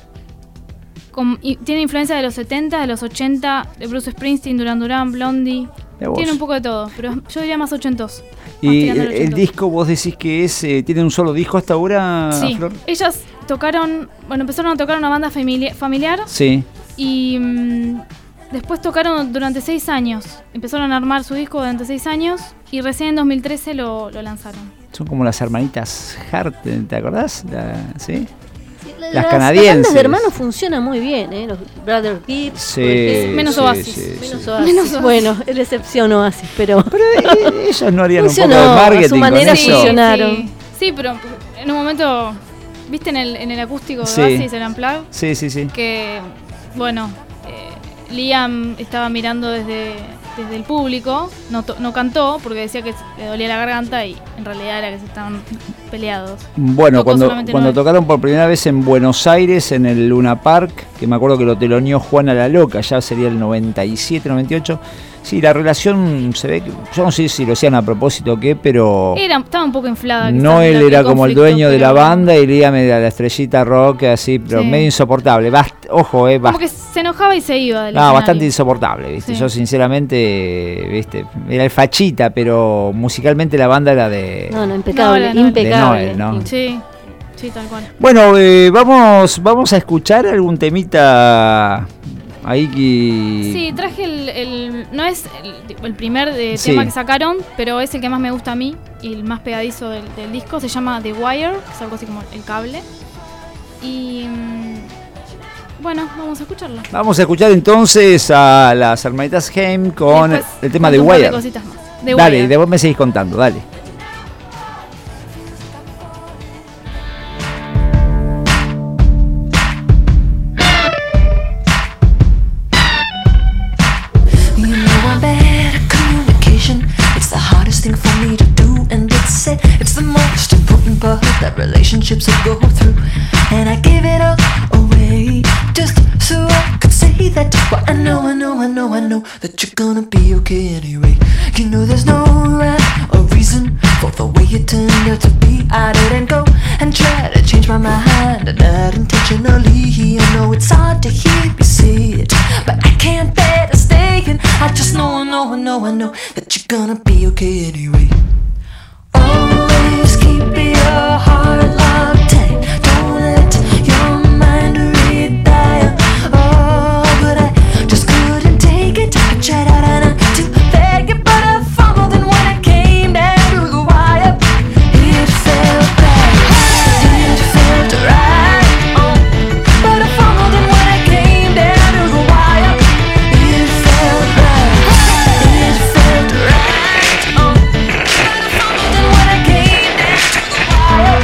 Tiene influencia de los 70, de los 80, de Bruce Springsteen, Duran Duran, Blondie. Tiene un poco de todo, pero yo diría más ochentoso. ¿Y el disco vos decís que tiene un solo disco hasta ahora, sí. Flor? Ellas empezaron a tocar una banda familiar. Sí. Y después tocaron durante 6 años. Empezaron a armar su disco durante 6 años y recién en 2013 lo lanzaron. Son como las hermanitas Hart, ¿te acordás? ¿Sí? las canadienses. Las bandas de hermanos funcionan muy bien, los Brother Gibbs. Sí, menos sí, Oasis. sí, Menos sí. Oasis. Menos Oasis. Bueno, es la excepción Oasis, pero Ellos no harían funcionó, un poco de a su marketing manera con eso. funcionaron. Sí, pero en un momento, ¿viste en el acústico de Sí. Oasis, el Unplugged? Sí, sí, sí. Que, bueno, Liam estaba mirando desde el público, no cantó porque decía que le dolía la garganta y en realidad era que se estaban peleados. Bueno, Tocó solamente cuando 9. tocaron por primera vez en Buenos Aires, en el Luna Park, que me acuerdo que lo teloneó Juana la Loca, ya sería el 97, 98. Sí, la relación se ve que, yo no sé si lo hacían a propósito o qué, pero Estaba un poco inflada. no, quizás, él el era como el conflicto, dueño de la pero banda y Liam era la estrellita rock, así, pero Sí. medio insoportable. Ojo, Como que se enojaba y se iba del no, escenario. bastante insoportable, ¿viste? Sí. Yo sinceramente, ¿viste? Era el fachita, pero musicalmente la banda era de... No, impecable, No, impecable. de Noel, ¿no? Sí, tal cual. Bueno, vamos a escuchar algún temita ahí que... Sí, traje no es el primer Sí. tema que sacaron, pero es el que más me gusta a mí y el más pegadizo del disco. Se llama The Wire, que es algo así como el cable. Y bueno, vamos a escucharlo. Vamos a escuchar entonces a las hermanitas Haim con Después el tema de cuento un par de Wire. cositas más. The Dale, Wire. y después me seguís contando, dale. You know I'm bad at communication. It's the hardest thing for me to do, and it's the most important part that relationships will go through. And I give it all away just so I could say that. But I know that you're gonna be okay anyway. You know there's no rhyme or reason for the way it turned out to be. I didn't go and try to change my mind, not intentionally. I know it's hard to hear me say it, but I can't bear to stay. And I just know that you're gonna be okay anyway. Always keep your heart locked tight. Don't let your mind retire. Oh, but I just couldn't take it. I tried out to beg it, but I fumbled, and when I came down to the wire, it felt right. It felt right. Oh, but I fumbled, and when I came down to the wire, it felt right. It felt right. Oh, but I fumbled, and when I came down to the wire,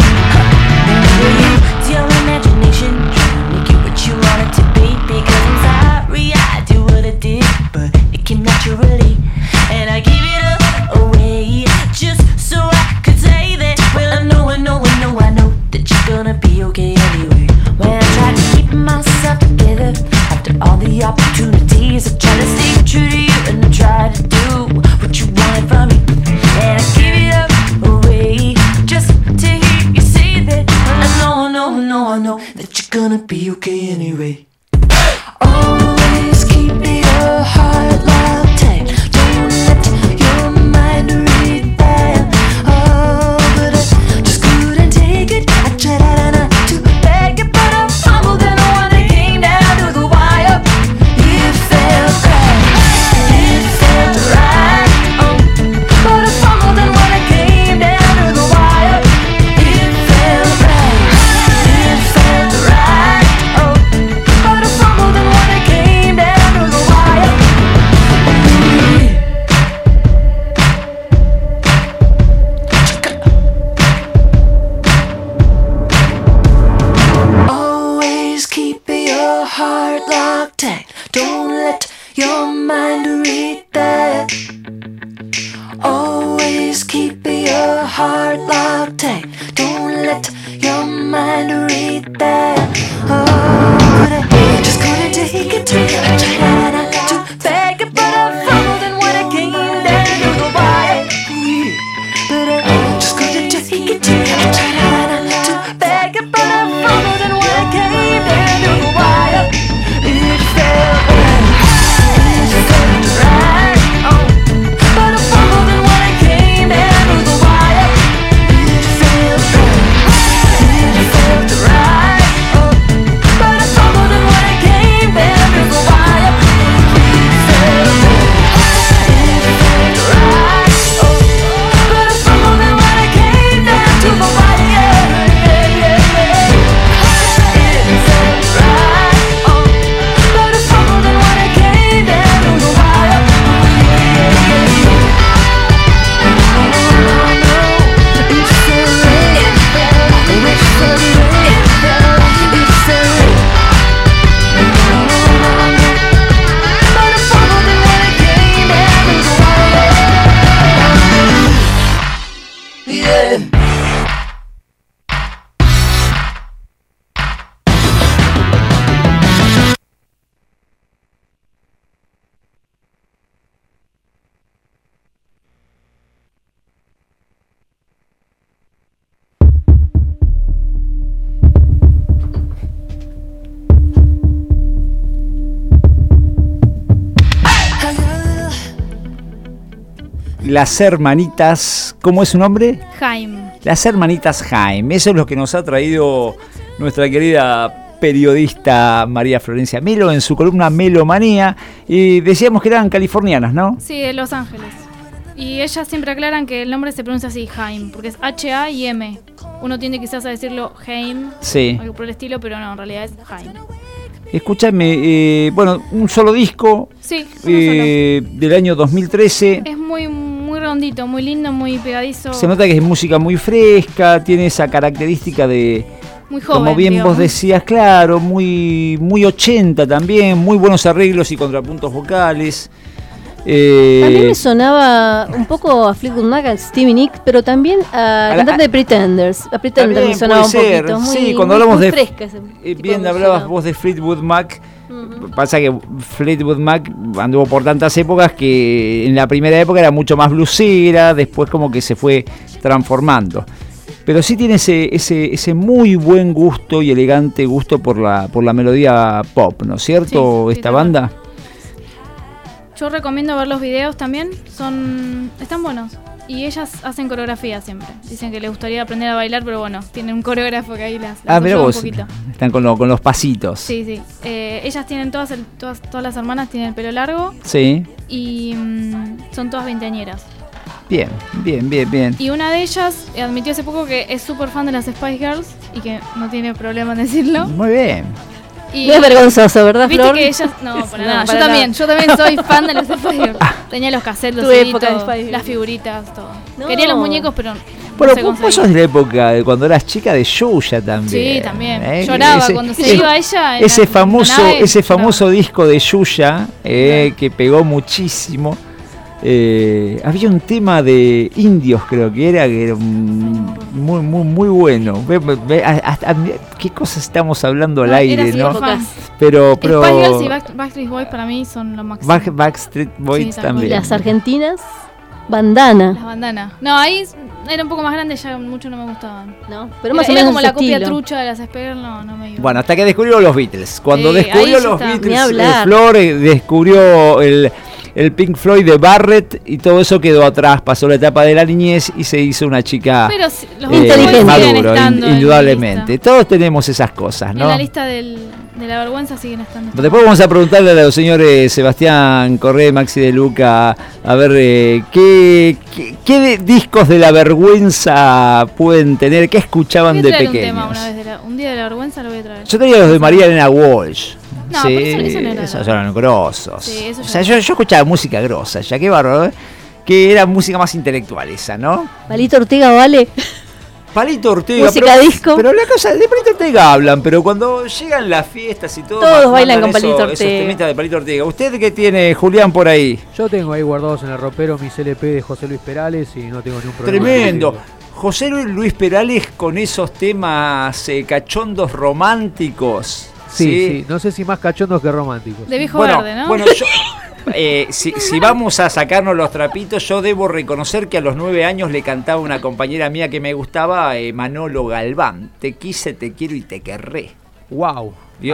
it's your imagination make you what you want it to be. Because I'm sorry I do what I did, but it came naturally, and I give it up away just so I could say that. Well, I know that you're gonna be okay anyway. When I try to keep myself together after all the opportunities, I try to stay true to you, and I try to do what you wanted from me, and I give it up away just to hear you say that. Well, I know that you're gonna be okay anyway. Always keep your heart locked tight. Don't let your mind retire. Oh, but I just couldn't take it. I tried not to beg it, but I fumbled, and when I came down to the wire, it felt right. It felt right. Oh, but I fumbled, and when I came down to the wire, it felt right. It felt right. Oh, but I fumbled, and when I came down to the wire. Always keep your heart locked tight. Don't let your mind retire. Always keep your heart locked tight. Don't let your mind retire. Oh, but I just couldn't take it. I tried not to beg it, but I fumbled, and when I came down to the wire, but I just couldn't take it. I tried not to beg it, but I fumbled, and when I came down to the wire, it felt right. It felt right. Oh, but I fumbled, and when I came down to the wire, it felt right. It felt right. las hermanitas, ¿cómo es su nombre? Jaime. Las hermanitas Jaime. Eso es lo que nos ha traído nuestra querida periodista María Florencia Melo en su columna Melomanía. Y decíamos que eran californianas, ¿no? Sí, de Los Ángeles. Y ellas siempre aclaran que el nombre se pronuncia así, Jaime, porque es H-A-I-M. Uno tiende quizás a decirlo Jaime, Sí. algo por el estilo, pero no, en realidad es Jaime. Escúchame, bueno, un solo disco Sí, uno del año 2013. Es muy redondito, muy lindo, muy pegadizo. Se nota que es música muy fresca, tiene esa característica de, muy joven, como bien digamos. vos decías, claro, muy 80 también, muy buenos arreglos y contrapuntos vocales. A mí me sonaba un poco a Fleetwood Mac, a Stevie Nicks, pero también a cantante de Pretenders. A Pretenders También me sonaba un puede ser, poquito. Muy, sí, cuando muy, hablamos muy de fresca ese tipo bien de hablabas música. vos de Fleetwood Mac. Pasa que Fleetwood Mac anduvo por tantas épocas que en la primera época era mucho más bluesera, después como que se fue transformando. Pero sí tiene ese muy buen gusto y elegante gusto por la melodía pop, ¿no es cierto? Sí, Esta tal banda. cual. Yo recomiendo ver los videos también, están buenos. Y ellas hacen coreografía siempre. Dicen que les gustaría aprender a bailar, pero bueno, tienen un coreógrafo que ahí las Mirá ayuda un vos, poquito. están con los pasitos. Sí, sí. Ellas tienen todas las hermanas tienen el pelo largo Sí, y son todas veinteañeras. bien. Y una de ellas admitió hace poco que es súper fan de las Spice Girls y que no tiene problema en decirlo. Muy bien. Y No es vergonzoso, ¿verdad, viste Flor? que ellas... No, para No, nada. para Yo también soy fan de las Spice Girls. Tenía los cassettes, los Tu CDs, época de todo, Spice Girls. las figuritas, todo. No. Quería los muñecos, pero no Bueno, se vos conseguía. sos de la época de cuando eras chica de Yuya también. Sí, también. Lloraba cuando se iba ella en Ese la nave, famoso disco de Yuya que pegó muchísimo. Había un tema de indios, creo que era muy bueno. ¿Qué cosas estamos hablando al aire, no? Pero Spice Girls y Backstreet Boys para mí son lo máximo. Backstreet Boys Sí, también. Y las argentinas, Bandana. Las bandanas. No, ahí era un poco más grande, ya mucho no me gustaban. No, pero más o Era menos como ese la copia estilo. trucha de las Spice Girls, no me iba. Bueno, hasta que descubrió los Beatles. Cuando Sí, descubrió ahí ya los está. Ni Beatles, hablar. Flor descubrió el Pink Floyd de Barrett y todo eso quedó atrás. Pasó la etapa de la niñez y se hizo una chica Pero si- los Inteligente. siguen maduro, estando en la indudablemente. lista. Todos tenemos esas cosas, En ¿no? la lista de la vergüenza siguen estando. Después vamos a preguntarle a los señores Sebastián Correa, Maxi de Luca, a ver qué discos de la vergüenza pueden tener, qué escuchaban Voy a de traer pequeños. un tema una vez un día de la vergüenza lo voy a traer. Yo tenía los de María Elena Walsh. No, sí, pero eso no era esos la- eran grosos. Sí, eso o ya sea, era. yo escuchaba música grosa, ya qué bárbaro, ¿eh? Que era música más intelectual esa, ¿no? Palito Ortega, ¿vale? Palito Ortega. Música disco. Pero la cosa, de Palito Ortega hablan, pero cuando llegan las fiestas y todo. Todos mandan bailan con Palito esos Ortega. temitas de Palito Ortega. ¿Usted qué tiene, Julián, por ahí? Yo tengo ahí guardados en el ropero mis LP de José Luis Perales y no tengo ningún problema. Tremendo. José Luis Perales con esos temas cachondos románticos. Sí, no sé si más cachondos que románticos. De viejo Bueno, verde, ¿no? bueno, yo, si vamos a sacarnos los trapitos, yo debo reconocer que a los 9 años le cantaba una compañera mía que me gustaba, Manolo Galván. Te quise, te quiero y te querré. Wow. Yo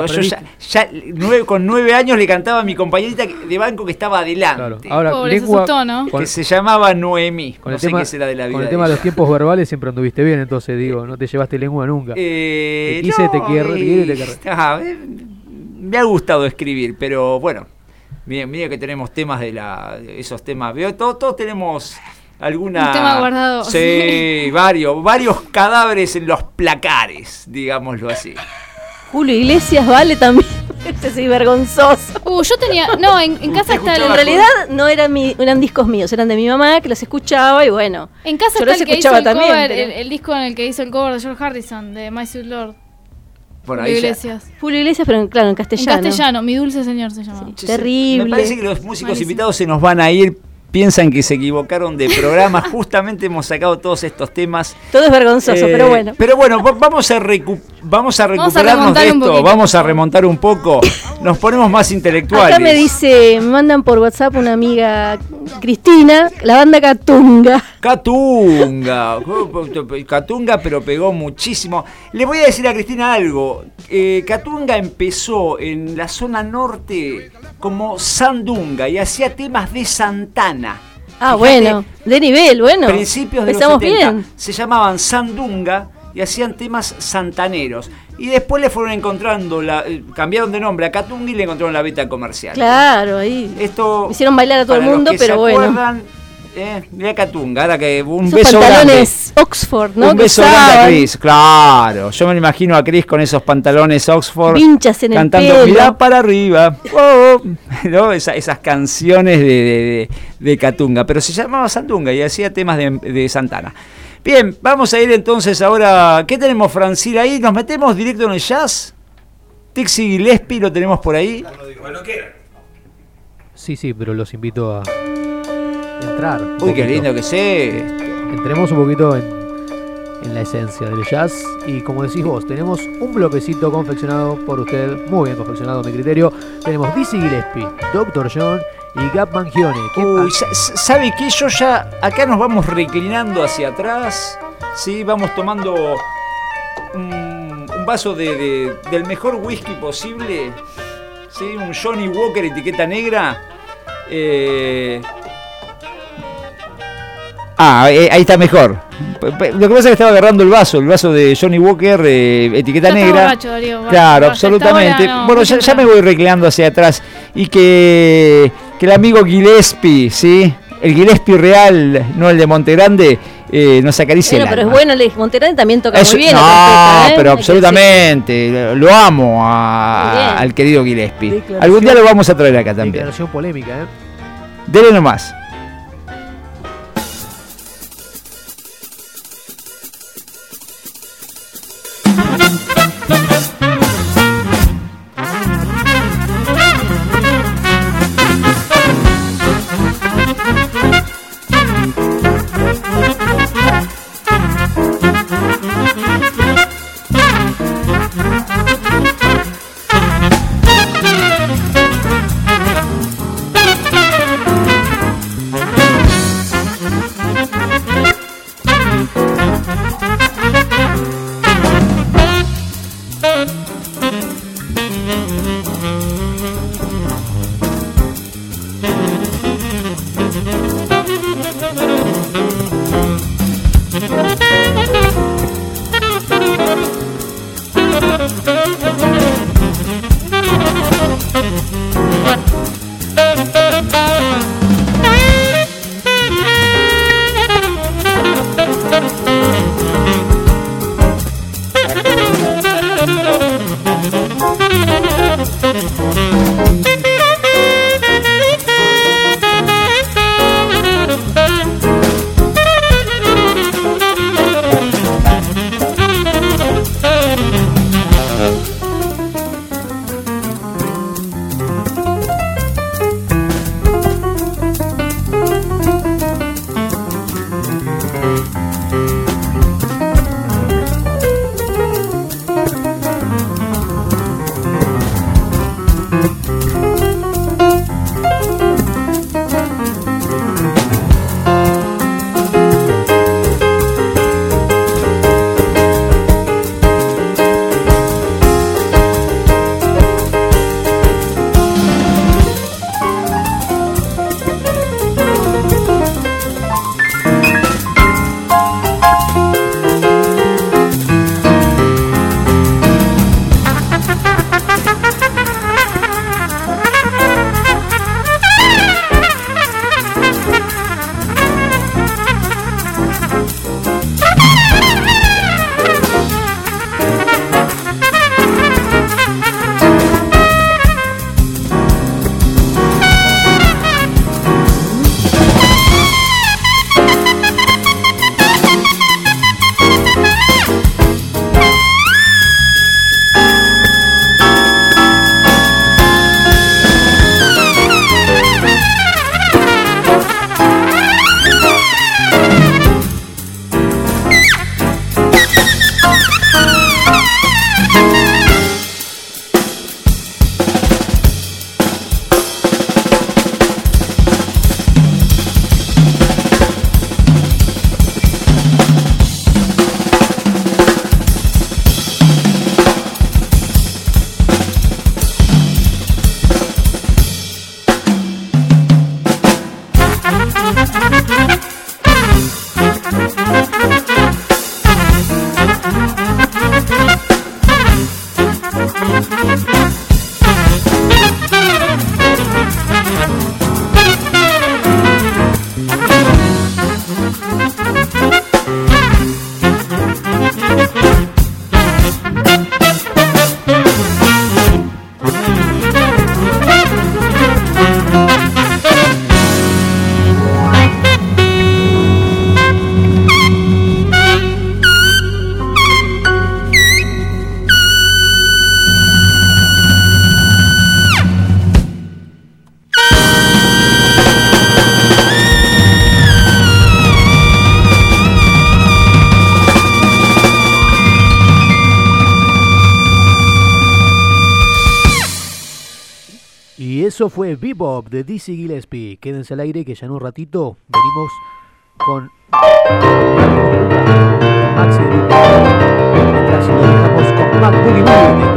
con 9 años le cantaba a mi compañerita de banco que estaba adelante. Claro. Ahora, Pobre, se asustó, ¿no? Que se llamaba Noemí. Con No el sé tema, qué será de la vida. con el de tema de los ella. tiempos verbales siempre anduviste bien, entonces digo, no te llevaste lengua nunca. Te quise, te quiero y te querré. Me ha gustado escribir, pero bueno, mira que tenemos temas esos temas. Veo, todos tenemos alguna. Un tema guardado. Sí, varios cadáveres en los placares, digámoslo así. Julio Iglesias, ¿vale? También. Ese sí, vergonzoso. Yo tenía. No, en casa está el. En realidad no eran discos míos, eran de mi mamá que los escuchaba y bueno. En casa yo está los el que hizo escuchaba el también. cover, pero- el disco en el que hizo el cover de George Harrison, de My Sweet Lord. Bueno, Julio ahí ya- Iglesias. Julio Iglesias, pero claro, en En castellano. castellano, Mi Dulce Señor se llama. Terrible. Me parece que los músicos Malísimo. invitados se nos van a ir. Piensan que se equivocaron de programa. Justamente hemos sacado todos estos temas. Todo es vergonzoso, pero bueno. Pero bueno, vamos a recuperarnos remontar de un esto. poquito. Vamos a remontar un poco. Nos ponemos más intelectuales. Acá me mandan por WhatsApp una amiga, Cristina, la banda Catunga. Catunga. Catunga, pero pegó muchísimo. Le voy a decir a Cristina algo. Catunga empezó en la zona norte como Sandunga y hacía temas de Santana. Ah, bueno, de nivel, bueno. Principios de Empezamos los 70. bien. Se llamaban Sandunga y hacían temas santaneros. Y después le fueron encontrando, cambiaron de nombre a Catunga y le encontraron la beta comercial. Claro, ahí. Esto hicieron bailar a todo el para los mundo, que pero se bueno. acuerdan, mira Catunga, ahora que un Esos beso pantalones grande. Oxford, ¿no? Un Que beso grande a usaban. Chris, claro. Yo me lo imagino a Chris con esos pantalones Oxford. Vinchas en el cantando pelo. Mirá para arriba. Oh, ¿no? Esas canciones de Catunga. Pero se llamaba Sandunga y hacía temas de Santana. Bien, vamos a ir entonces ahora. ¿Qué tenemos, Francila, ahí? ¿Nos metemos directo en el jazz? Dixie Gillespie lo tenemos por ahí. Sí, pero los invito a entrar. un Uy, qué poquito. lindo que sé. Entremos un poquito en la esencia del jazz. Y como decís vos, tenemos un bloquecito confeccionado por usted, muy bien confeccionado a mi criterio. Tenemos Dizzy Gillespie, Dr. John y Gab Mangione. Uy, ¿sabe qué? Yo ya acá nos vamos reclinando hacia atrás, ¿sí? Vamos tomando un vaso del mejor whisky posible, ¿sí? Un Johnny Walker etiqueta negra. Ahí está mejor. Lo que pasa es que estaba agarrando el vaso de Johnny Walker, etiqueta Ya está negra. borracho, Darío, va, Claro, ya absolutamente. está, no, Bueno, muy ya temprano. me voy reclinando hacia atrás. Y que el amigo Gillespie, ¿sí? El Gillespie real, no el de Montegrande, nos acaricia Bueno, el pero es alma. bueno, el Monterrey también toca Eso- muy bien. no, la trompeta, ¿eh? pero Hay que absolutamente. Lo amo Muy bien. al querido Gillespie. Declaración- Algún día lo vamos a traer acá también. Declaración polémica, ¿eh? Dele nomás. eso fue Bebop de Dizzy Gillespie. Quédense al aire que ya en un ratito venimos con Maxi de Luca. Mientras lo dejamos con Mac Boogie Boogie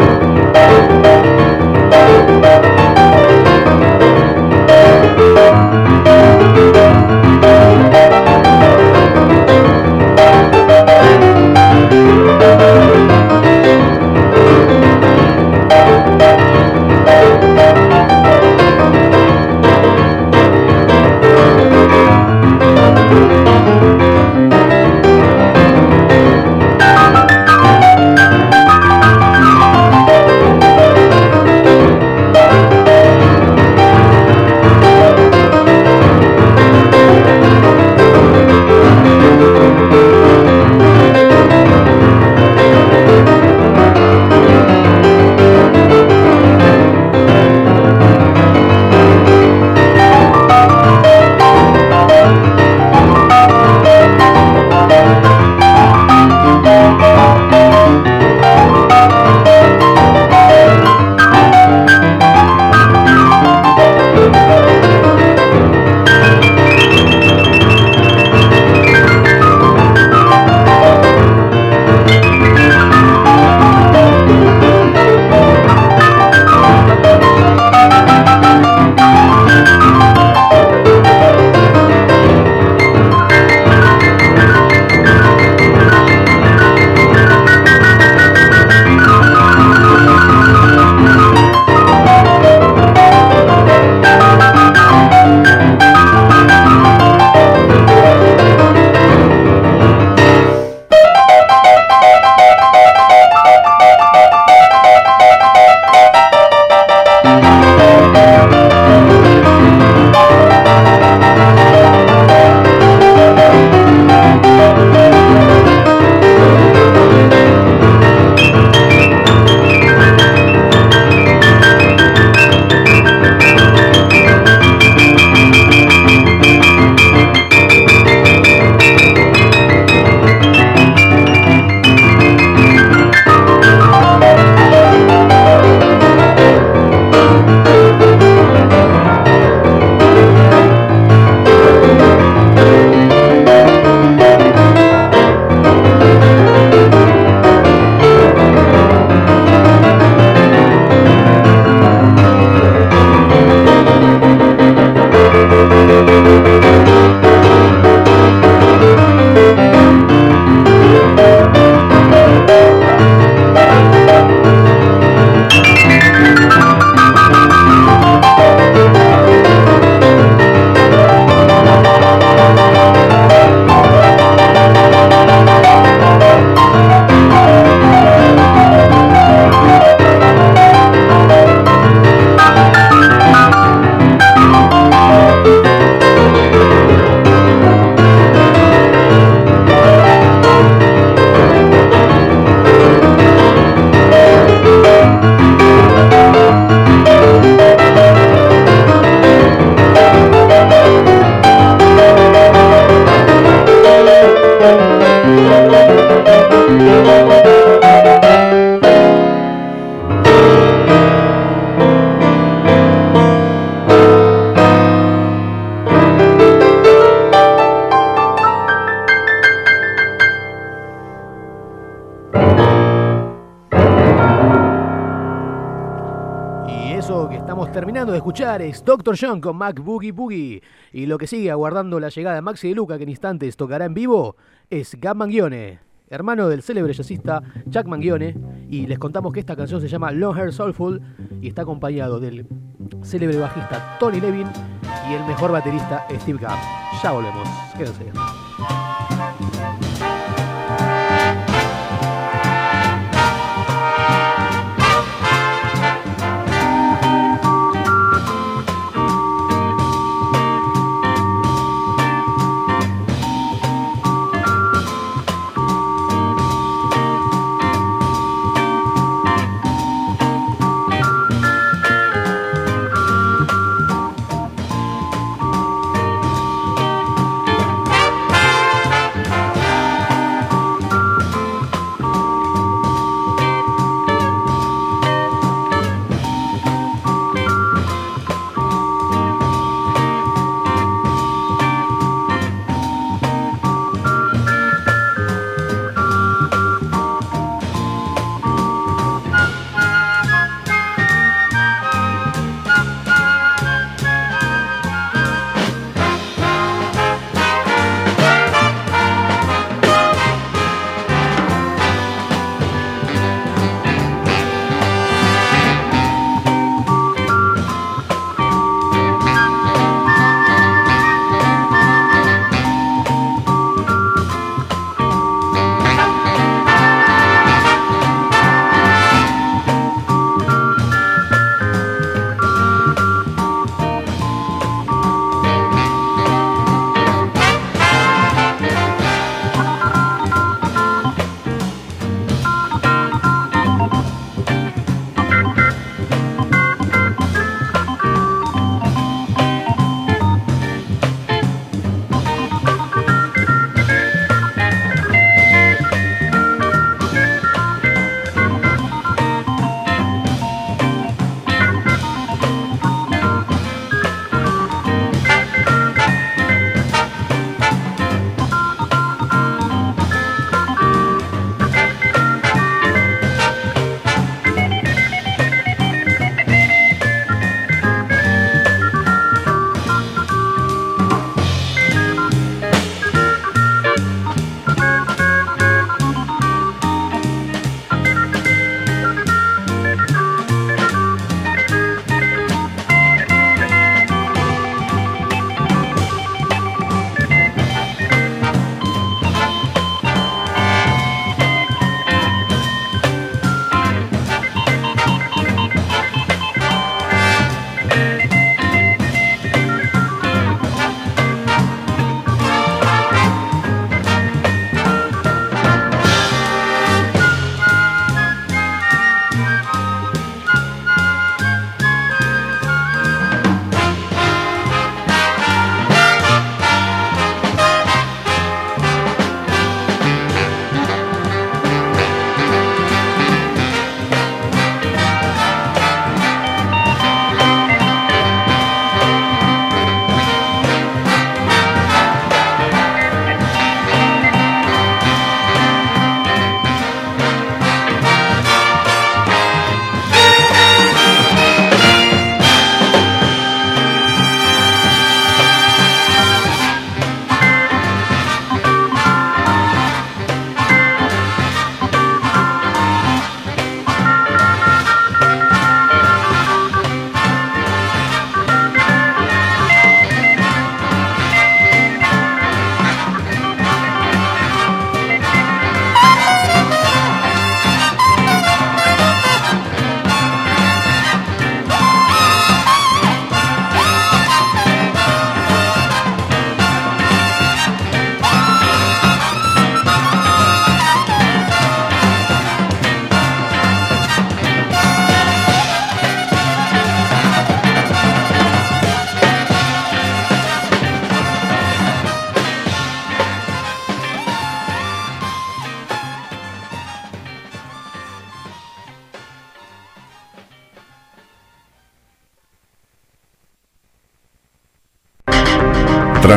terminando de escuchar es Dr. John con Mac Boogie Boogie. Y lo que sigue aguardando la llegada de Maxi de Luca, que en instantes tocará en vivo, es Gab Mangione, hermano del célebre jazzista Chuck Mangione. Y les contamos que esta canción se llama Long Hair Soulful y está acompañado del célebre bajista Tony Levin y el mejor baterista Steve Gadd. Ya volvemos, quédense.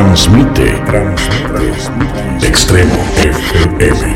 Transmite Extremo FM.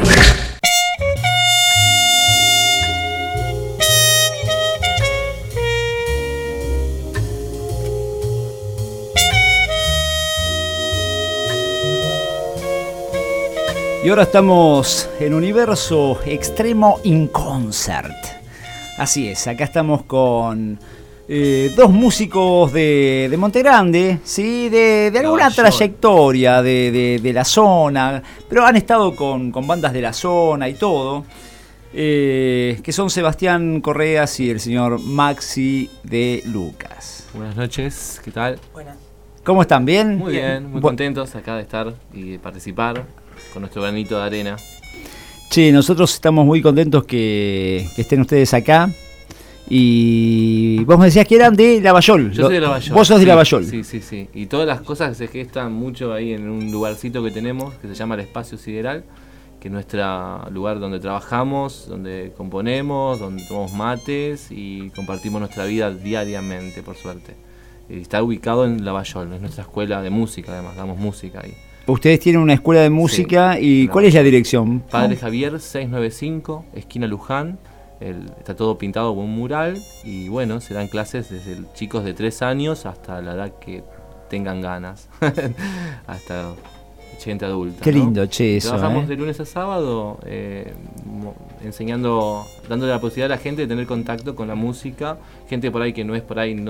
Y ahora estamos en Universo Extremo in Concert. Así es, acá estamos con dos músicos de Montegrande, ¿sí? de alguna trayectoria de la zona, pero han estado con bandas de la zona y todo, que son Sebastián Correas y el señor Maxi de Lucas. Buenas noches, ¿qué tal? Buenas. ¿Cómo están? ¿Bien? Muy bien, muy contentos acá de estar y de participar con nuestro granito de arena. Che, nosotros estamos muy contentos que estén ustedes acá. Y vos me decías que eran de Lavallol. Yo soy de Lavallol. Vos sos de Lavallol. Sí. Y todas las cosas se gestan mucho ahí en un lugarcito que tenemos que se llama el Espacio Sideral, que es nuestro lugar donde trabajamos, donde componemos, donde tomamos mates y compartimos nuestra vida diariamente, por suerte. Y está ubicado en Lavallol, es nuestra escuela de música, además, damos música ahí. Ustedes tienen una escuela de música, y ¿cuál es la dirección? Padre Javier 695, esquina Luján. Está todo pintado con un mural y bueno, se dan clases desde chicos de 3 años hasta la edad que tengan ganas, hasta gente adulta. Qué lindo, che, eso. Trabajamos de lunes a sábado enseñando, dándole la posibilidad a la gente de tener contacto con la música, gente por ahí que no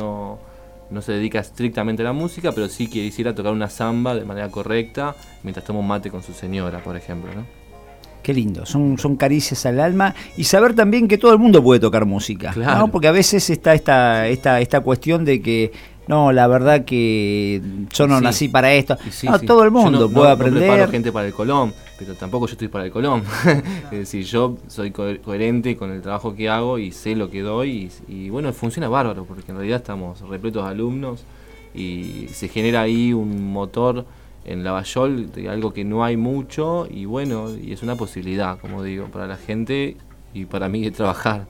se dedica estrictamente a la música, pero sí quisiera tocar una samba de manera correcta mientras toma un mate con su señora, por ejemplo, ¿no? Qué lindo, son caricias al alma y saber también que todo el mundo puede tocar música, claro. ¿No? Porque a veces está esta cuestión de que no, la verdad que yo no nací para esto. Todo el mundo puede aprender. No preparo gente para el Colón, pero tampoco yo estoy para el Colón. Es decir, yo soy coherente con el trabajo que hago y sé lo que doy y bueno, funciona bárbaro porque en realidad estamos repletos de alumnos y se genera ahí un motor en Lavallol, algo que no hay mucho y bueno, y es una posibilidad, como digo, para la gente y para mí de trabajar,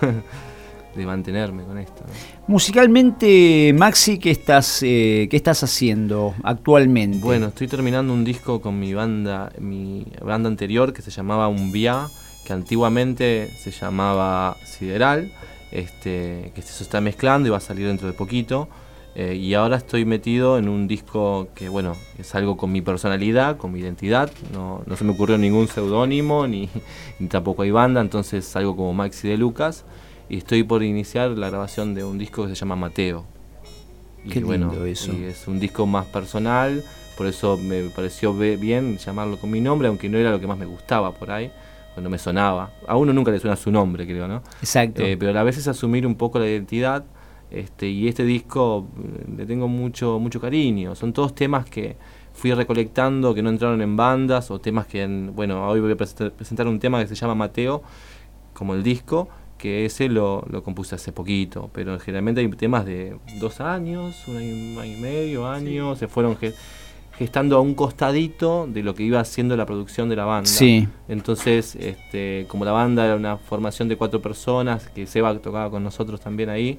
de mantenerme con esto, ¿no? Musicalmente, Maxi, ¿qué estás haciendo actualmente? Bueno, estoy terminando un disco con mi banda anterior que se llamaba Umbia, que antiguamente se llamaba Sideral, que se está mezclando y va a salir dentro de poquito. Y ahora estoy metido en un disco que, bueno, es algo con mi personalidad, con mi identidad. No se me ocurrió ningún seudónimo, ni tampoco hay banda, entonces algo como Maxi de Lucas. Y estoy por iniciar la grabación de un disco que se llama Mateo. Qué lindo eso. Y es un disco más personal, por eso me pareció bien llamarlo con mi nombre, aunque no era lo que más me gustaba por ahí, cuando me sonaba. A uno nunca le suena su nombre, creo, ¿no? Exacto. Pero a veces asumir un poco la identidad. Y este disco le tengo mucho cariño. Son todos temas que fui recolectando, que no entraron en bandas, o temas que, hoy voy a presentar un tema que se llama Mateo, como el disco, que ese lo compuse hace poquito, pero generalmente hay temas de 2 años, 1 año y medio, años, se fueron gestando a un costadito de lo que iba haciendo la producción de la banda. Sí. Entonces, como la banda era una formación de 4 personas, que Seba tocaba con nosotros también ahí,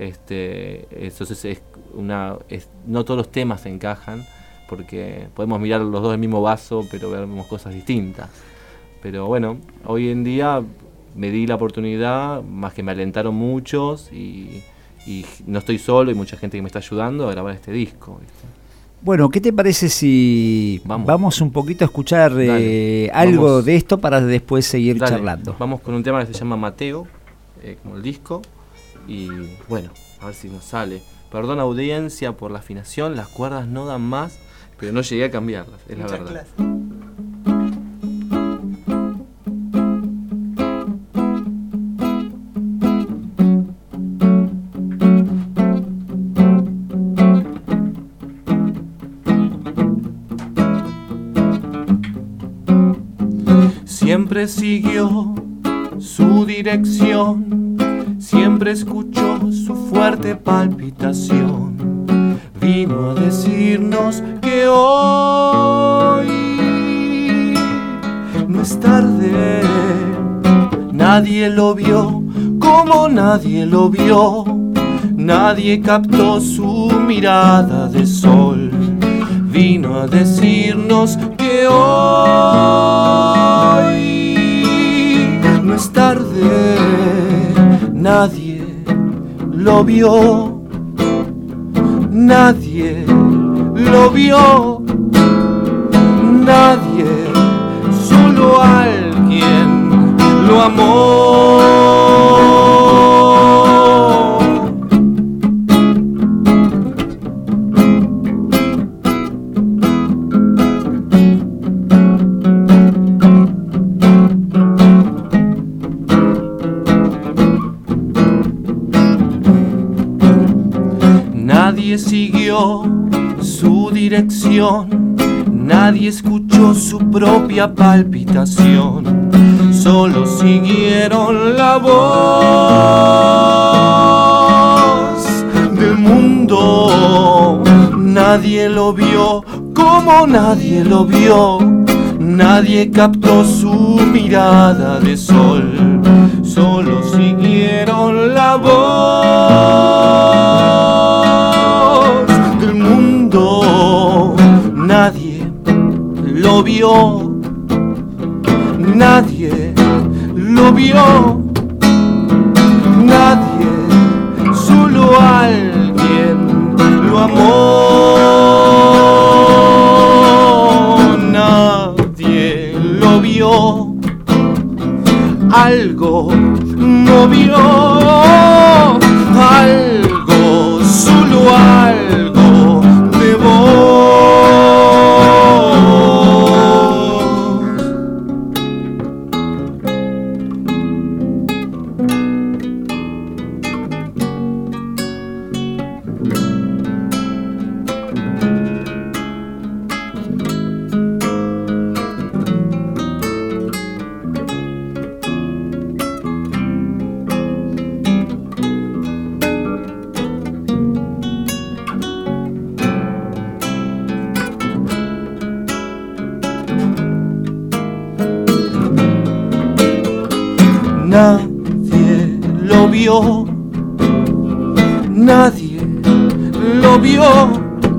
entonces no todos los temas se encajan porque podemos mirar los dos del mismo vaso pero vemos cosas distintas, pero bueno, hoy en día me di la oportunidad, más que me alentaron muchos y no estoy solo, hay mucha gente que me está ayudando a grabar este disco, ¿viste? Bueno, ¿qué te parece si vamos un poquito a escuchar algo de esto para después seguir charlando? Vamos con un tema que se llama Mateo, como el disco. Y bueno, a ver si nos sale. Perdón audiencia por la afinación, las cuerdas no dan más, pero no llegué a cambiarlas, es la verdad. Siempre siguió su dirección, siempre escuchó su fuerte palpitación. Vino a decirnos que hoy no es tarde. Nadie lo vio como nadie lo vio. Nadie captó su mirada de sol. vino a decirnos que hoy no es tarde. Nadie lo vio, nadie lo vio, nadie, solo alguien lo amó. Nadie siguió su dirección, nadie escuchó su propia palpitación, solo siguieron la voz del mundo. Nadie lo vio como nadie lo vio, nadie captó su mirada de sol, solo siguieron la voz del mundo. Nadie lo vio, nadie lo vio, nadie, solo alguien lo amó. Nadie lo vio, algo movió, algo, solo algo de vos. Nadie lo vio, nadie lo vio,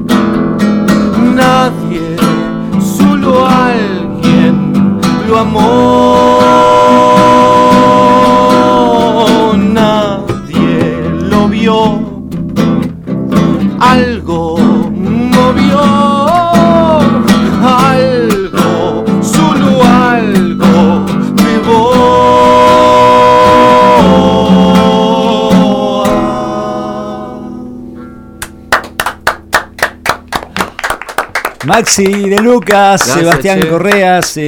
nadie, solo alguien lo amó. Nadie lo vio, algo movió, algo, solo algo de vos. Maxi de Lucas, Gracias, Sebastián che. Correas,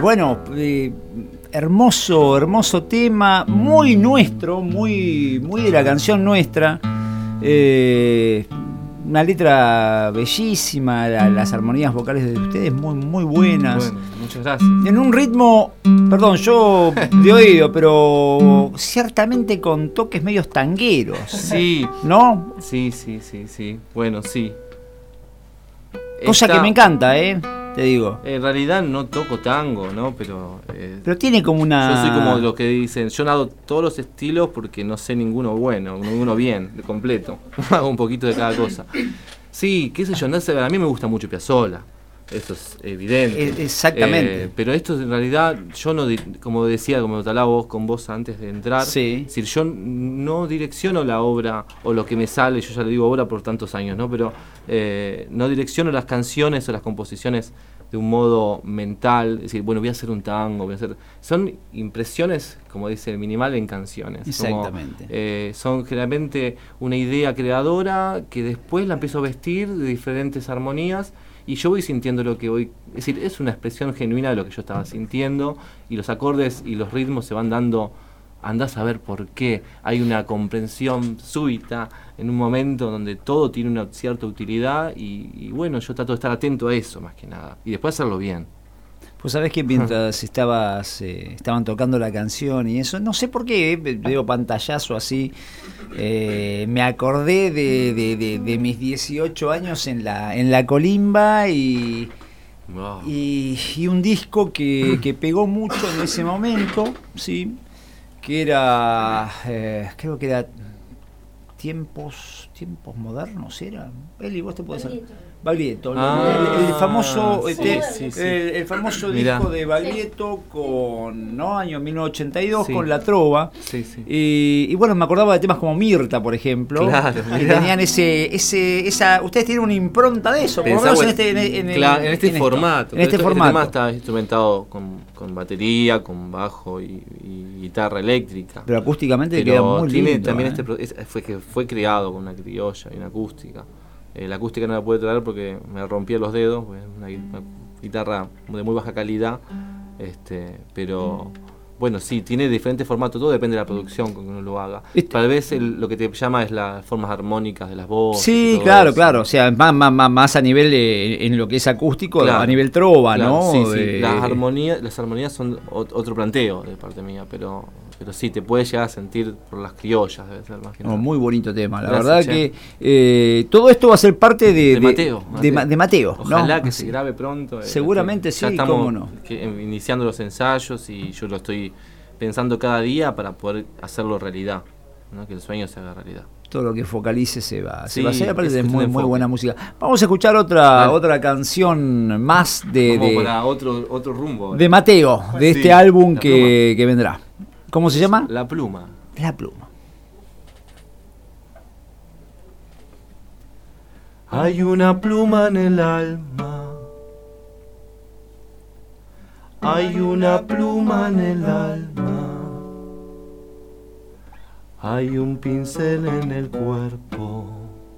hermoso tema, muy nuestro, muy de la canción nuestra. Una letra bellísima, las armonías vocales de ustedes muy buenas. Bueno, muchas gracias. En un ritmo, perdón, yo de oído, pero ciertamente con toques medios tangueros. Sí. ¿No? Sí. Bueno, sí. Cosa que me encanta, te digo. En realidad no toco tango, ¿no? Pero tiene como una... Yo soy como lo que dicen, yo nado todos los estilos porque no sé ninguno bueno, ninguno bien, de completo. Hago un poquito de cada cosa. Sí, qué sé yo, no sé, a mí me gusta mucho Piazzolla, eso es evidente. Exactamente. Pero esto en realidad, yo no, como decía, como te hablaba con vos antes de entrar, sí. Es decir, yo no direcciono la obra o lo que me sale, yo ya le digo obra por tantos años, ¿no? Pero no direcciono las canciones o las composiciones de un modo mental, es decir, bueno, voy a hacer un tango, son impresiones, como dice el Minimal, en canciones. Exactamente. Como, son generalmente una idea creadora que después la empiezo a vestir de diferentes armonías y yo voy sintiendo lo que voy, es decir, es una expresión genuina de lo que yo estaba sintiendo y los acordes y los ritmos se van dando, andás a ver por qué, hay una comprensión súbita en un momento donde todo tiene una cierta utilidad y bueno, yo trato de estar atento a eso más que nada y después hacerlo bien. Pues sabés que mientras estaban tocando la canción y eso, no sé por qué, veo pantallazo así, me acordé de mis 18 años en la Colimba y un disco que pegó mucho en ese momento, sí, que era, creo que era Tiempos modernos, ¿era? Eli, vos te podés saber. Baglietto, el famoso, sí. el famoso Mirá. disco de Baglietto con, ¿no? Año 1982 Sí. con La Trova. Sí, sí. Y bueno, me acordaba de temas como Mirta, por ejemplo. Claro, que mirá. tenían esa. Ustedes tienen una impronta de eso, por lo Pensá, menos bueno, en este esto. formato. En este Este formato. tema está instrumentado con batería, con bajo y guitarra eléctrica. Pero acústicamente Pero queda muy tiene lindo. también fue creado con una criolla y una acústica. La acústica no la pude traer porque me rompía los dedos, pues, una guitarra de muy baja calidad, pero bueno, sí, tiene diferentes formatos, todo depende de la producción con que uno lo haga. Tal vez lo que te llama es las formas armónicas de las voces. Sí, y todo claro, eso. claro. O sea, más a nivel en lo que es acústico, Claro, a nivel trova, claro, ¿no? Sí, sí. Las armonías son otro planteo de parte mía, pero sí, te puedes llegar a sentir por las criollas, debe ser más que nada. Muy bonito tema. La Gracias, verdad che. que todo esto va a ser parte de Mateo. de Mateo, Ojalá ¿no? que se grabe pronto. Seguramente ya sí, estamos cómo no. iniciando los ensayos y yo lo estoy pensando cada día para poder hacerlo realidad, ¿no? Que el sueño se haga realidad. Todo lo que focalice se va a Sí, hacer. Aparte es de cuestión muy de enfoque. buena música. Vamos a escuchar otra canción más Como para otro rumbo. de Mateo, de Sí, este álbum La que vendrá. ¿Cómo se llama? La Pluma. La Pluma. Hay una pluma en el alma. Hay una pluma en el alma. Hay un pincel en el cuerpo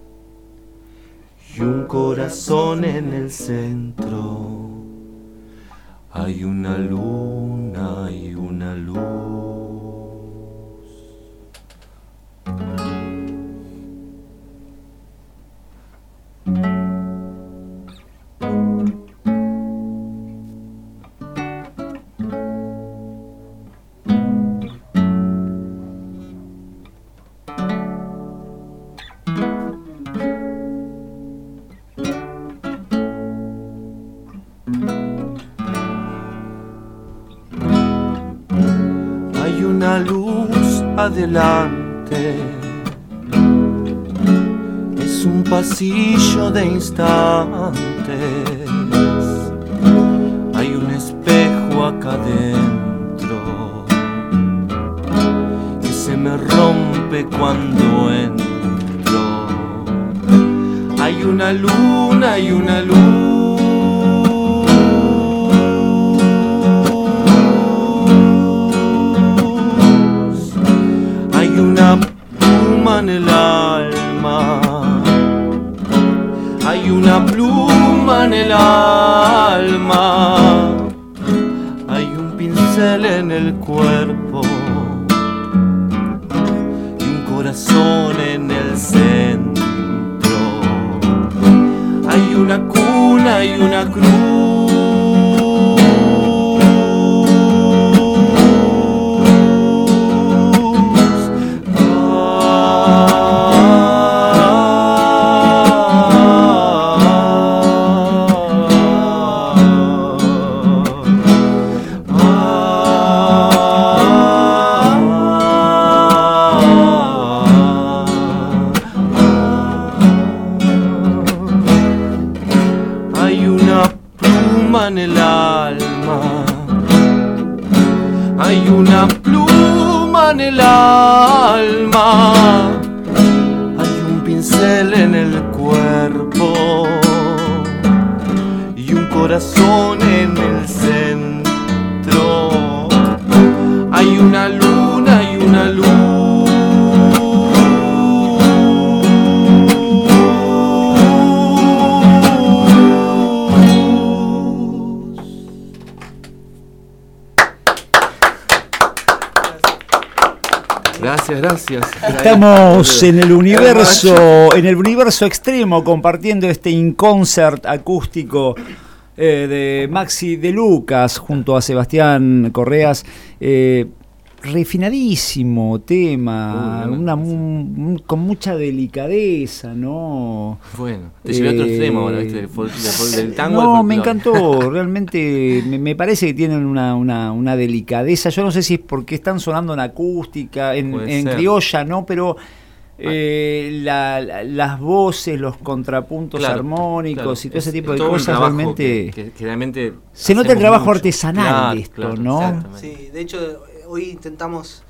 y un corazón en el centro. Hay una luna y una luz. Hay una luz adelante, es un pasillo de instantes. Hay un espejo acá adentro que se me rompe cuando entro. Hay una luna y una luz. Hay una pluma en el alma. Hay una pluma en el alma. Hay un pincel en el cuerpo y un corazón en el centro. Hay una cuna y una cruz. Hay una pluma en el alma. Hay una pluma en el alma. Hay un pincel en el cuerpo y un corazón en el centro. Hay una luna y una luz. Gracias. Estamos en el universo extremo compartiendo este in-concert acústico de Maxi de Lucas junto a Sebastián Correas. Refinadísimo tema, con mucha delicadeza, ¿no? Bueno, te llevé a otro extremo ahora, ¿viste? Del tango No, al me folclore. encantó, realmente me parece que tienen una delicadeza. Yo no sé si es porque están sonando en acústica, en Puede ser. criolla, ¿no? Pero las voces, los contrapuntos armónicos y todo ese tipo de cosas realmente que realmente se nota el trabajo mucho. artesanal de esto, ¿no? Sí, de hecho hoy intentamos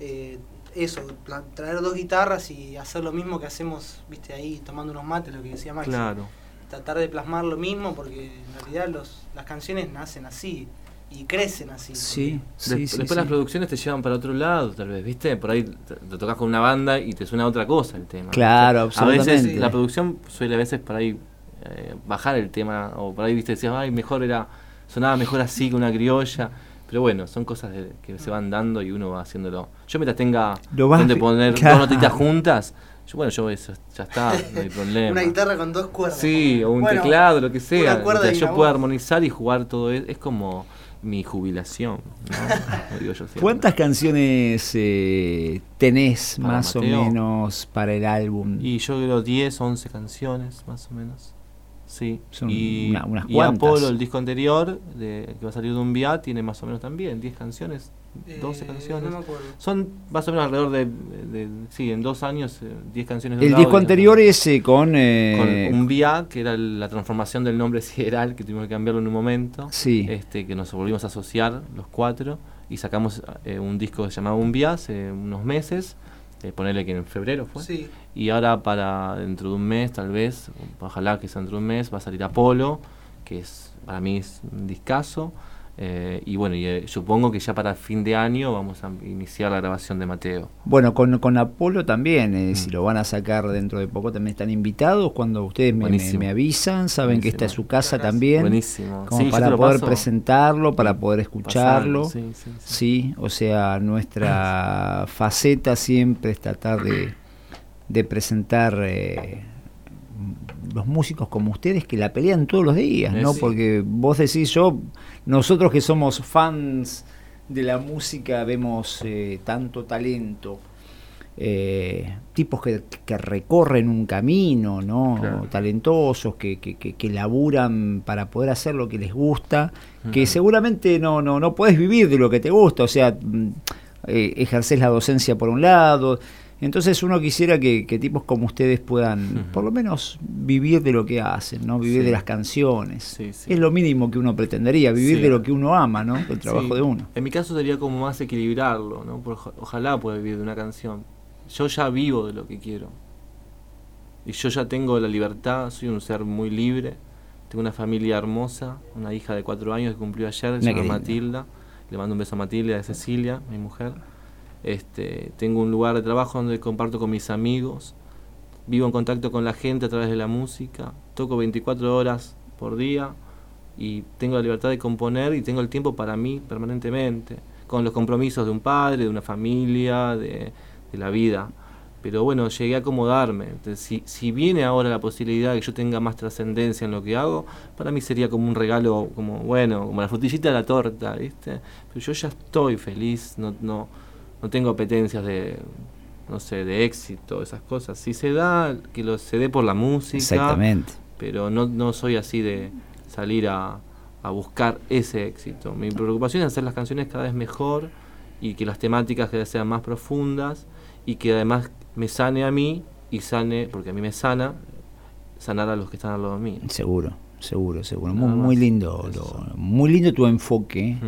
traer 2 guitarras y hacer lo mismo que hacemos, viste, ahí tomando unos mates, lo que decía Maxi. Claro. Tratar de plasmar lo mismo, porque en realidad las canciones nacen así y crecen así. Sí, Después las producciones te llevan para otro lado, tal vez, ¿viste? Por ahí te tocas con una banda y te suena otra cosa el tema. Claro, ¿viste? absolutamente. A veces la producción suele a veces por ahí bajar el tema, o por ahí, ¿viste? Decías, ay, sonaba mejor así que una criolla. Pero bueno, son cosas que se van dando y uno va haciéndolo. Yo mientras tenga donde poner 2 notitas juntas, yo eso ya está, no hay problema. Una guitarra con 2 cuerdas. Sí, o un teclado, lo que sea. Una cuerda Mientras y yo una pueda voz. armonizar y jugar todo es como mi jubilación, ¿no? Lo digo yo siempre. ¿Cuántas canciones tenés Para más Mateo. o menos para el álbum? Y yo creo 10, 11 canciones más o menos. Sí, Son y unas y cuantas. Apolo, el disco anterior, que va a salir de un VIA, tiene más o menos también 10 canciones, 12 canciones. No me acuerdo. Son más o menos alrededor de en 2 años, 10 canciones. de El un lado disco y anterior es con un VIA, que era la transformación del nombre Sideral, que tuvimos que cambiarlo en un momento. Sí. Que nos volvimos a asociar los 4 y sacamos un disco que se llamaba Un VIA hace unos meses. Ponerle que en febrero fue. Sí. Y ahora para dentro de un mes, tal vez, ojalá que sea dentro de un mes, va a salir Apolo, que para mí es un discazo. Y bueno, supongo que ya para fin de año vamos a iniciar la grabación de Mateo. Bueno, con Apolo también, si lo van a sacar dentro de poco, también están invitados. Cuando ustedes me avisan, saben que esta es su casa también. Buenísimo. Como Sí, para yo te lo poder paso. presentarlo, para poder escucharlo. Pasarlo, sí. Sí, o sea, nuestra faceta siempre es tratar de presentar los músicos como ustedes que la pelean todos los días, ¿no? Sí. Porque vos decís, nosotros que somos fans de la música vemos tanto talento, tipos que recorren un camino, ¿no? Claro. Talentosos, que laburan para poder hacer lo que les gusta, que seguramente no podés vivir de lo que te gusta, o sea, ejercés la docencia por un lado. Entonces uno quisiera que tipos como ustedes puedan por lo menos vivir de lo que hacen, ¿no? Vivir de las canciones. Es lo mínimo que uno pretendería, vivir de lo que uno ama, ¿no? Del trabajo de uno. En mi caso sería como más equilibrarlo, ¿no? Ojalá pueda vivir de una canción. Yo ya vivo de lo que quiero. Y yo ya tengo la libertad, soy un ser muy libre. Tengo una familia hermosa, una hija de 4 años que cumplió ayer, se llama Matilda. Le mando un beso a Matilda, de Cecilia, mi mujer. Tengo un lugar de trabajo donde comparto con mis amigos, vivo en contacto con la gente a través de la música, toco 24 horas por día y tengo la libertad de componer y tengo el tiempo para mí permanentemente, con los compromisos de un padre, de una familia, de la vida. Pero bueno, llegué a acomodarme. Entonces, si viene ahora la posibilidad de que yo tenga más trascendencia en lo que hago, para mí sería como un regalo, como la frutillita de la torta, ¿viste? Pero yo ya estoy feliz, no tengo apetencias de éxito, esas cosas. Si se da, que se dé por la música. Exactamente. Pero no soy así de salir a buscar ese éxito. Mi preocupación es hacer las canciones cada vez mejor y que las temáticas cada vez sean más profundas y que además me sane a mí y sane, porque a mí me sanar a los que están al lado mío. Seguro. Muy lindo, muy lindo tu enfoque.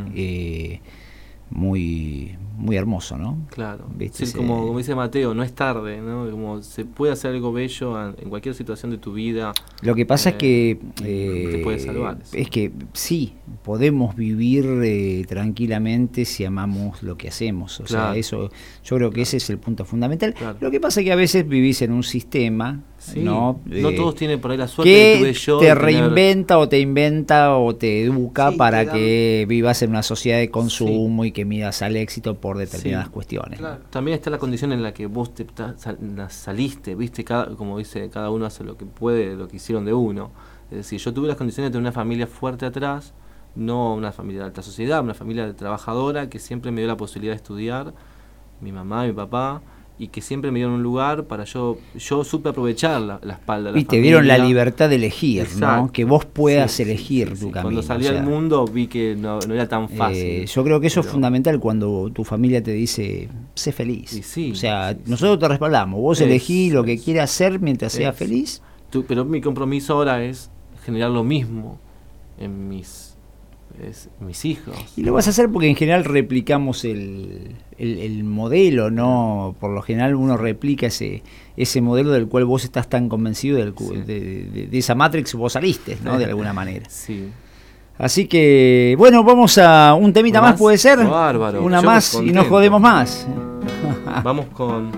Muy hermoso, ¿no? Claro. ¿Viste? Sí, como dice Mateo, no es tarde, ¿no? Como se puede hacer algo bello en cualquier situación de tu vida. Lo que pasa es que te puede salvar. Es que sí, podemos vivir tranquilamente si amamos lo que hacemos. O sea, eso, yo creo que ese es el punto fundamental. Claro. Lo que pasa es que a veces vivís en un sistema, sí, ¿no? No todos tienen por ahí la suerte que que tuve yo. te reinventa o te inventa o te educa para te que vivas en una sociedad de consumo y que midas al éxito por determinadas cuestiones. Claro. También está la condición en la que vos saliste, ¿viste? Como dice, cada uno hace lo que puede, lo que hicieron de uno. Es decir, yo tuve las condiciones de tener una familia fuerte atrás, no una familia de alta sociedad, una familia trabajadora que siempre me dio la posibilidad de estudiar, mi mamá, mi papá, y que siempre me dieron un lugar para yo supe aprovechar la espalda de la Y te dieron la familia. libertad de elegir, Exacto. ¿no? Que vos puedas Sí, elegir sí, tu sí. camino. Cuando salí o sea, al mundo vi que no era tan fácil. yo creo que eso es fundamental cuando tu familia te dice, sé feliz. sí, o sea, nosotros te respaldamos, vos elegí lo que quieras hacer mientras seas Es. feliz. Pero mi compromiso ahora es generar lo mismo en mis hijos. Y lo vas a hacer porque en general replicamos el modelo, ¿no? Por lo general uno replica ese modelo del cual vos estás tan convencido de esa Matrix vos saliste, ¿no? De alguna manera. Sí. Así que, bueno, vamos a un temita más, ¿puede ser? Bárbaro. Una Yo más y contento. no jodemos más. Vamos con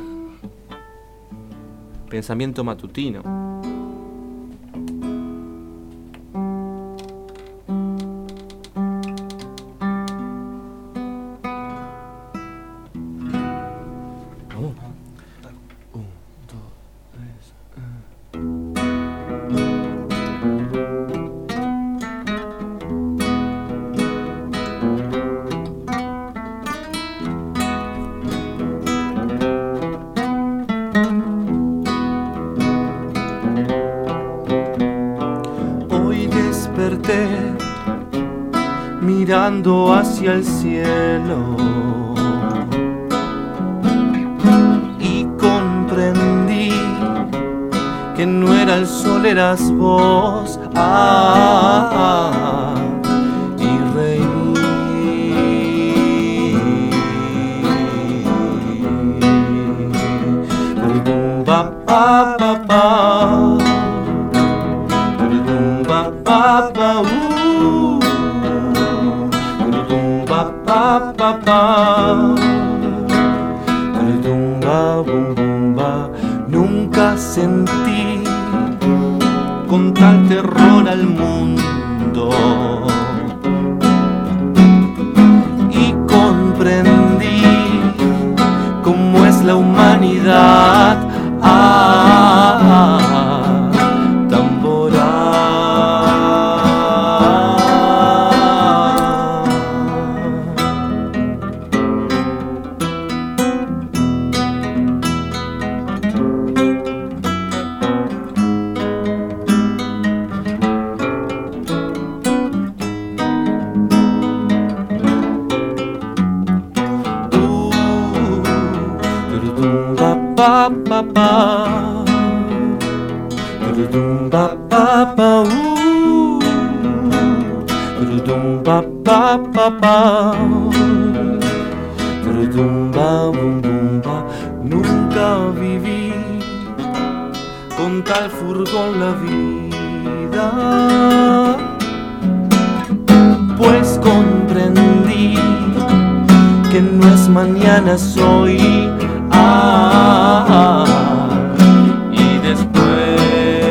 Pensamiento Matutino. Hoy desperté mirando hacia el cielo y comprendí que no era el sol, eras vos. Y reí. Ba, ba, ba, ba. Ba, ba, ba, ba, ba, ba, ba. Ba, bum, bum, ba. Nunca sentí con tal terror al mundo y comprendí cómo es la humanidad. Tan voraz. Ba, ba, ba. Ba, ba, ba, ba, ba, ba, ba. Ba, bum, bum, ba. Nunca viví con tal furgón la vida, pues comprendí que no es mañana, soy. Y después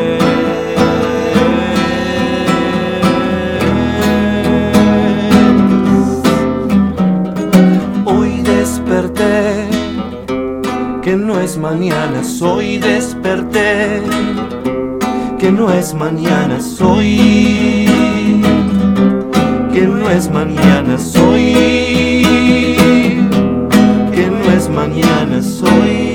hoy desperté que no es mañana, soy. Desperté que no es mañana, soy. Que no es mañana, soy. Que no es mañana, soy.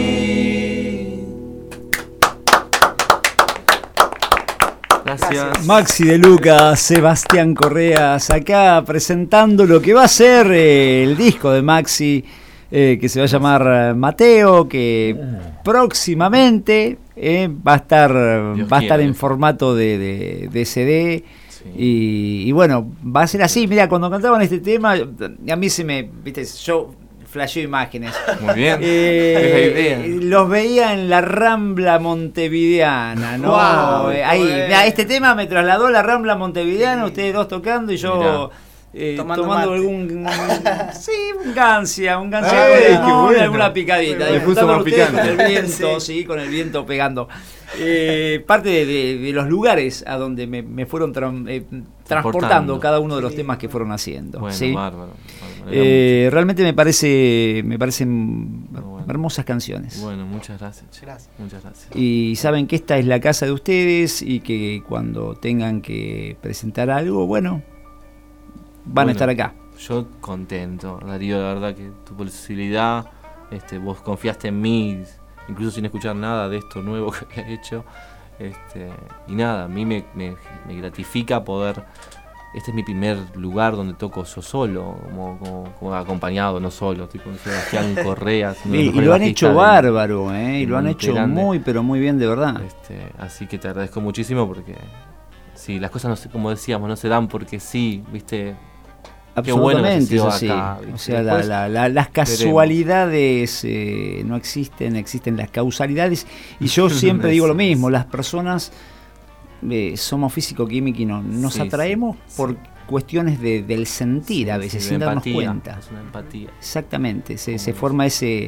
Gracias. Maxi de Luca, Sebastián Correas, acá presentando lo que va a ser el disco de Maxi, que se va a llamar Mateo, que próximamente va a estar en formato de CD. Y bueno, va a ser así. Mira, cuando cantaban este tema, a mí yo flasheo imágenes. Muy bien. Es la idea. Los veía en la Rambla Montevideana, ¿no? Wow, Ahí, mirá, este tema me trasladó a la Rambla Montevideana, ustedes dos tocando y yo tomando algún un gancia con alguna picadita. Le puso más picante. Con el viento, con el viento pegando. Parte de los lugares a donde me fueron transportando cada uno de los temas que fueron haciendo. Bueno, ¿sí? bárbaro. Realmente me parecen hermosas canciones. Bueno, muchas gracias. Muchas gracias. Y saben que esta es la casa de ustedes y que cuando tengan que presentar algo, van a estar acá. Yo contento, Darío, la verdad que tu posibilidad vos confiaste en mí, incluso sin escuchar nada de esto nuevo que he hecho. Y nada, a mí me gratifica poder. Este es mi primer lugar donde toco yo solo, como acompañado, no solo. Estoy con Sebastián Correa. Y lo han hecho bárbaro, y lo han hecho grande. Muy, pero muy bien, de verdad. Así que te agradezco muchísimo porque, sí, las cosas, no sé, como decíamos, no se dan porque sí, ¿viste? Absolutamente, qué bueno sí. acá, O sea, después, las casualidades no existen, existen las causalidades. Y yo siempre digo lo mismo, las personas somos físico-químicos y nos atraemos por cuestiones del sentir a veces, sin darnos cuenta. Es una empatía. Exactamente, se forma ese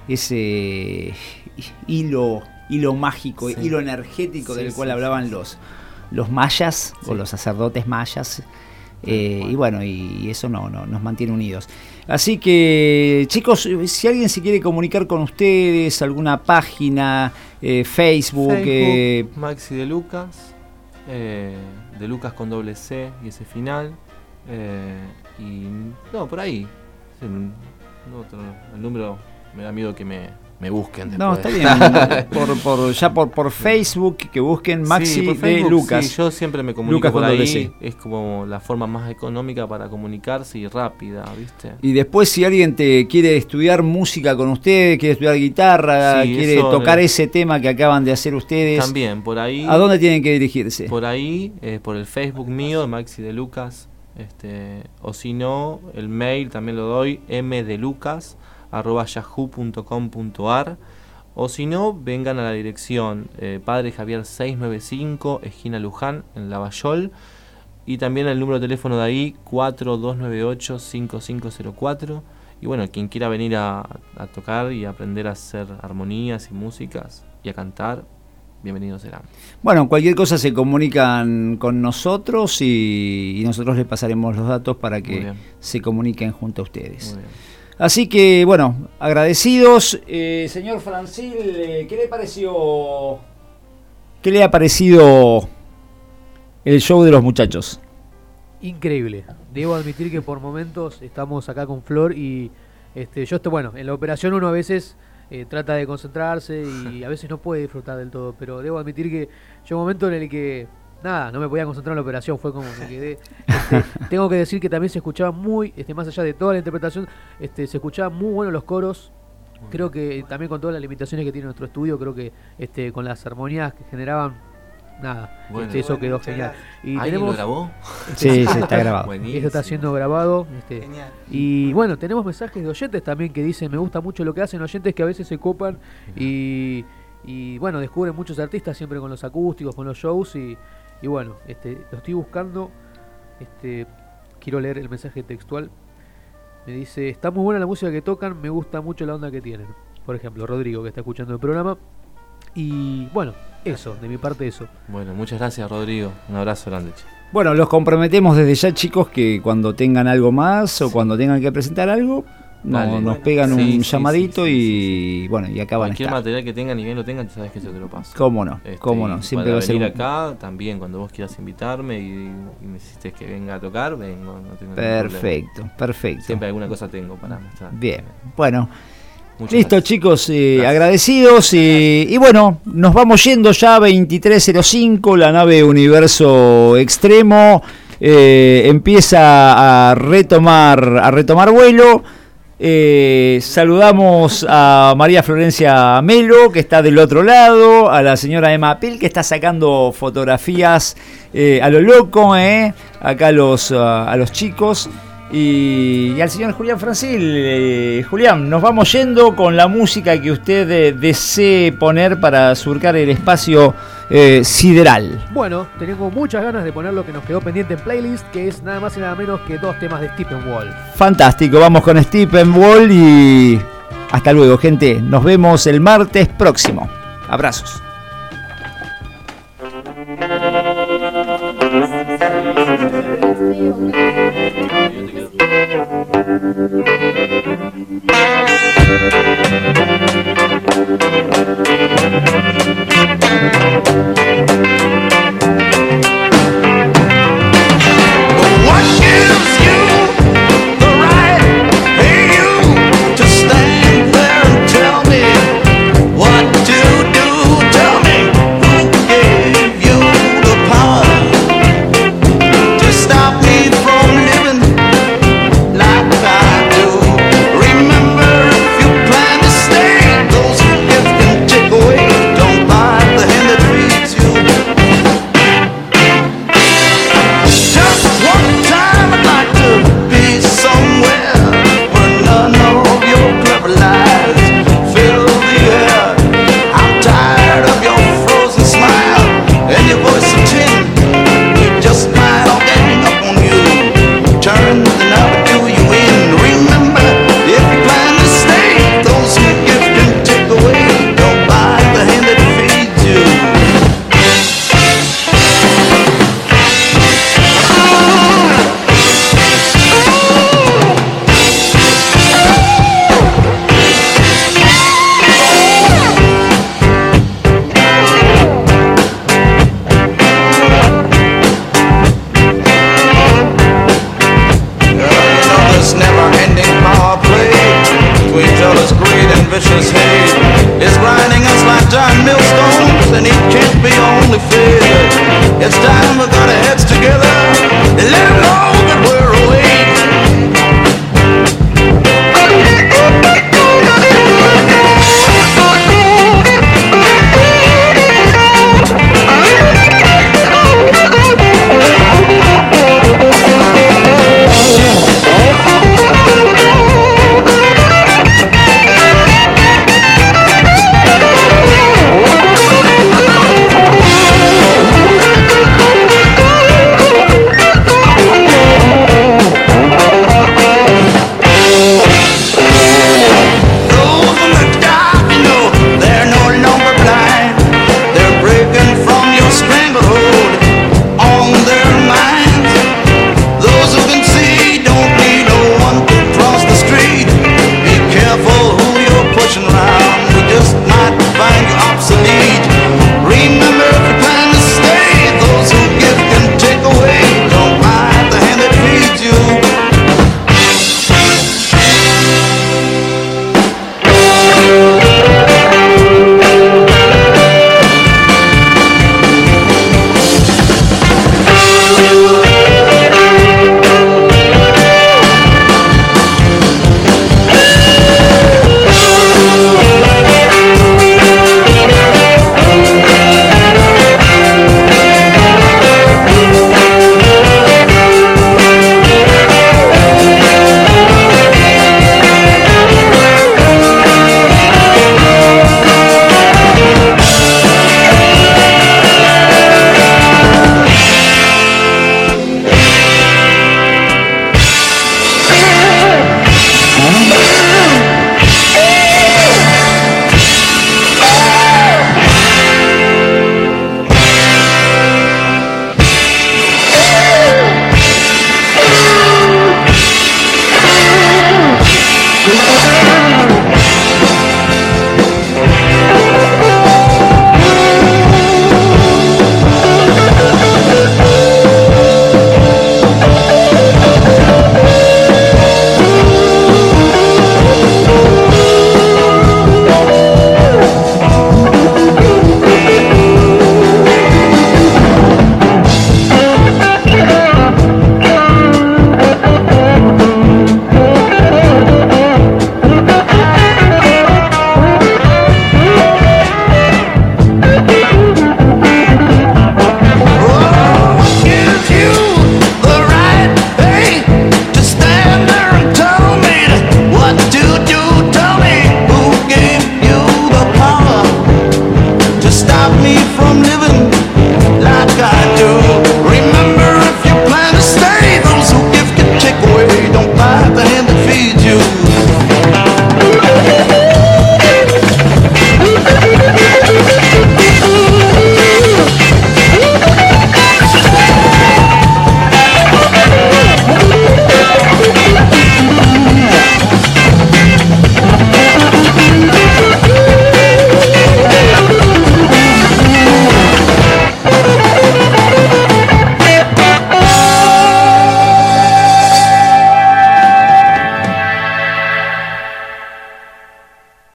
hilo mágico, hilo energético del cual hablaban los mayas o los sacerdotes mayas. Y bueno, y eso nos mantiene unidos. Así que, chicos, si alguien se quiere comunicar con ustedes, alguna página, Facebook, Maxi de Lucas, de Lucas con doble C y ese final, y no, por ahí el número me da miedo que me busquen después. No, está bien. por Facebook, que busquen Maxi por Facebook, de Lucas. Sí, yo siempre me comunico Lucas por con ahí. doble C. Es como la forma más económica para comunicarse y rápida, ¿viste? Y después, si alguien te quiere estudiar música con ustedes, quiere estudiar guitarra, quiere tocar ese tema que acaban de hacer ustedes, también, por ahí. ¿A dónde tienen que dirigirse? Por ahí, por el Facebook mío, Maxi de Lucas, o si no, el mail también lo doy, mdelucas@yahoo.com.ar, o si no, vengan a la dirección Padre Javier 695, esquina Luján, en Lavallol, y también el número de teléfono de ahí, 4298-5504. Y bueno, quien quiera venir a tocar y aprender a hacer armonías y músicas y a cantar, bienvenidos serán. Bueno, cualquier cosa se comunican con nosotros y nosotros les pasaremos los datos para que se comuniquen junto a ustedes. Muy bien. Así que, bueno, agradecidos. Señor Francil, ¿qué le ha parecido el show de los muchachos? Increíble. Debo admitir que por momentos estamos acá con Flor y bueno, en la operación uno a veces trata de concentrarse y a veces no puede disfrutar del todo, pero debo admitir que llegó un momento en el que no me podía concentrar en la operación, fue como me quedé. Tengo que decir que también se escuchaba muy, más allá de toda la interpretación, se escuchaban muy buenos los coros. Creo que también con todas las limitaciones que tiene nuestro estudio, creo que con las armonías que generaban, bueno, eso quedó genial. Y ¿Alguien lo grabó? Sí, está grabado. Buenísimo. Eso está siendo grabado. Genial. Y bueno, tenemos mensajes de oyentes también que dicen, me gusta mucho lo que hacen, oyentes que a veces se copan y bueno, descubren muchos artistas siempre con los acústicos, con los shows y bueno, lo estoy buscando. Quiero leer el mensaje textual. Me dice, está muy buena la música que tocan, me gusta mucho la onda que tienen. Por ejemplo, Rodrigo, que está escuchando el programa. Y bueno, eso, de mi parte eso. Bueno, muchas gracias, Rodrigo. Un abrazo grande, che. Bueno, los comprometemos desde ya, chicos, que cuando tengan algo más o cuando tengan que presentar algo, nos pegan un llamadito y bueno, y acá van a estar. Cualquier material que tengan y bien lo tengan, sabes que yo te lo paso. Cómo no, siempre va a ser venir acá también, cuando vos quieras invitarme y necesites que venga a tocar, vengo, no tengo perfecto. Siempre alguna cosa tengo para mostrar. Bien, bueno. Muchas listo, gracias. chicos, agradecidos y bueno, nos vamos yendo ya 23:05, la nave Universo Extremo empieza a retomar vuelo. Saludamos a María Florencia Melo, que está del otro lado, a la señora Emma Pil, que está sacando fotografías a lo loco, acá a los chicos. Y al señor Julián Francil. Julián, nos vamos yendo con la música que usted desee poner para surcar el espacio sideral. Bueno, tenemos muchas ganas de poner lo que nos quedó pendiente en playlist, que es nada más y nada menos que 2 temas de Steppenwolf. Fantástico, vamos con Steppenwolf y hasta luego, gente. Nos vemos el martes próximo. Abrazos. What gives you the right, hey you, to stand there precious hay. It's grinding us like giant millstones, and it can't be only fed. It's dying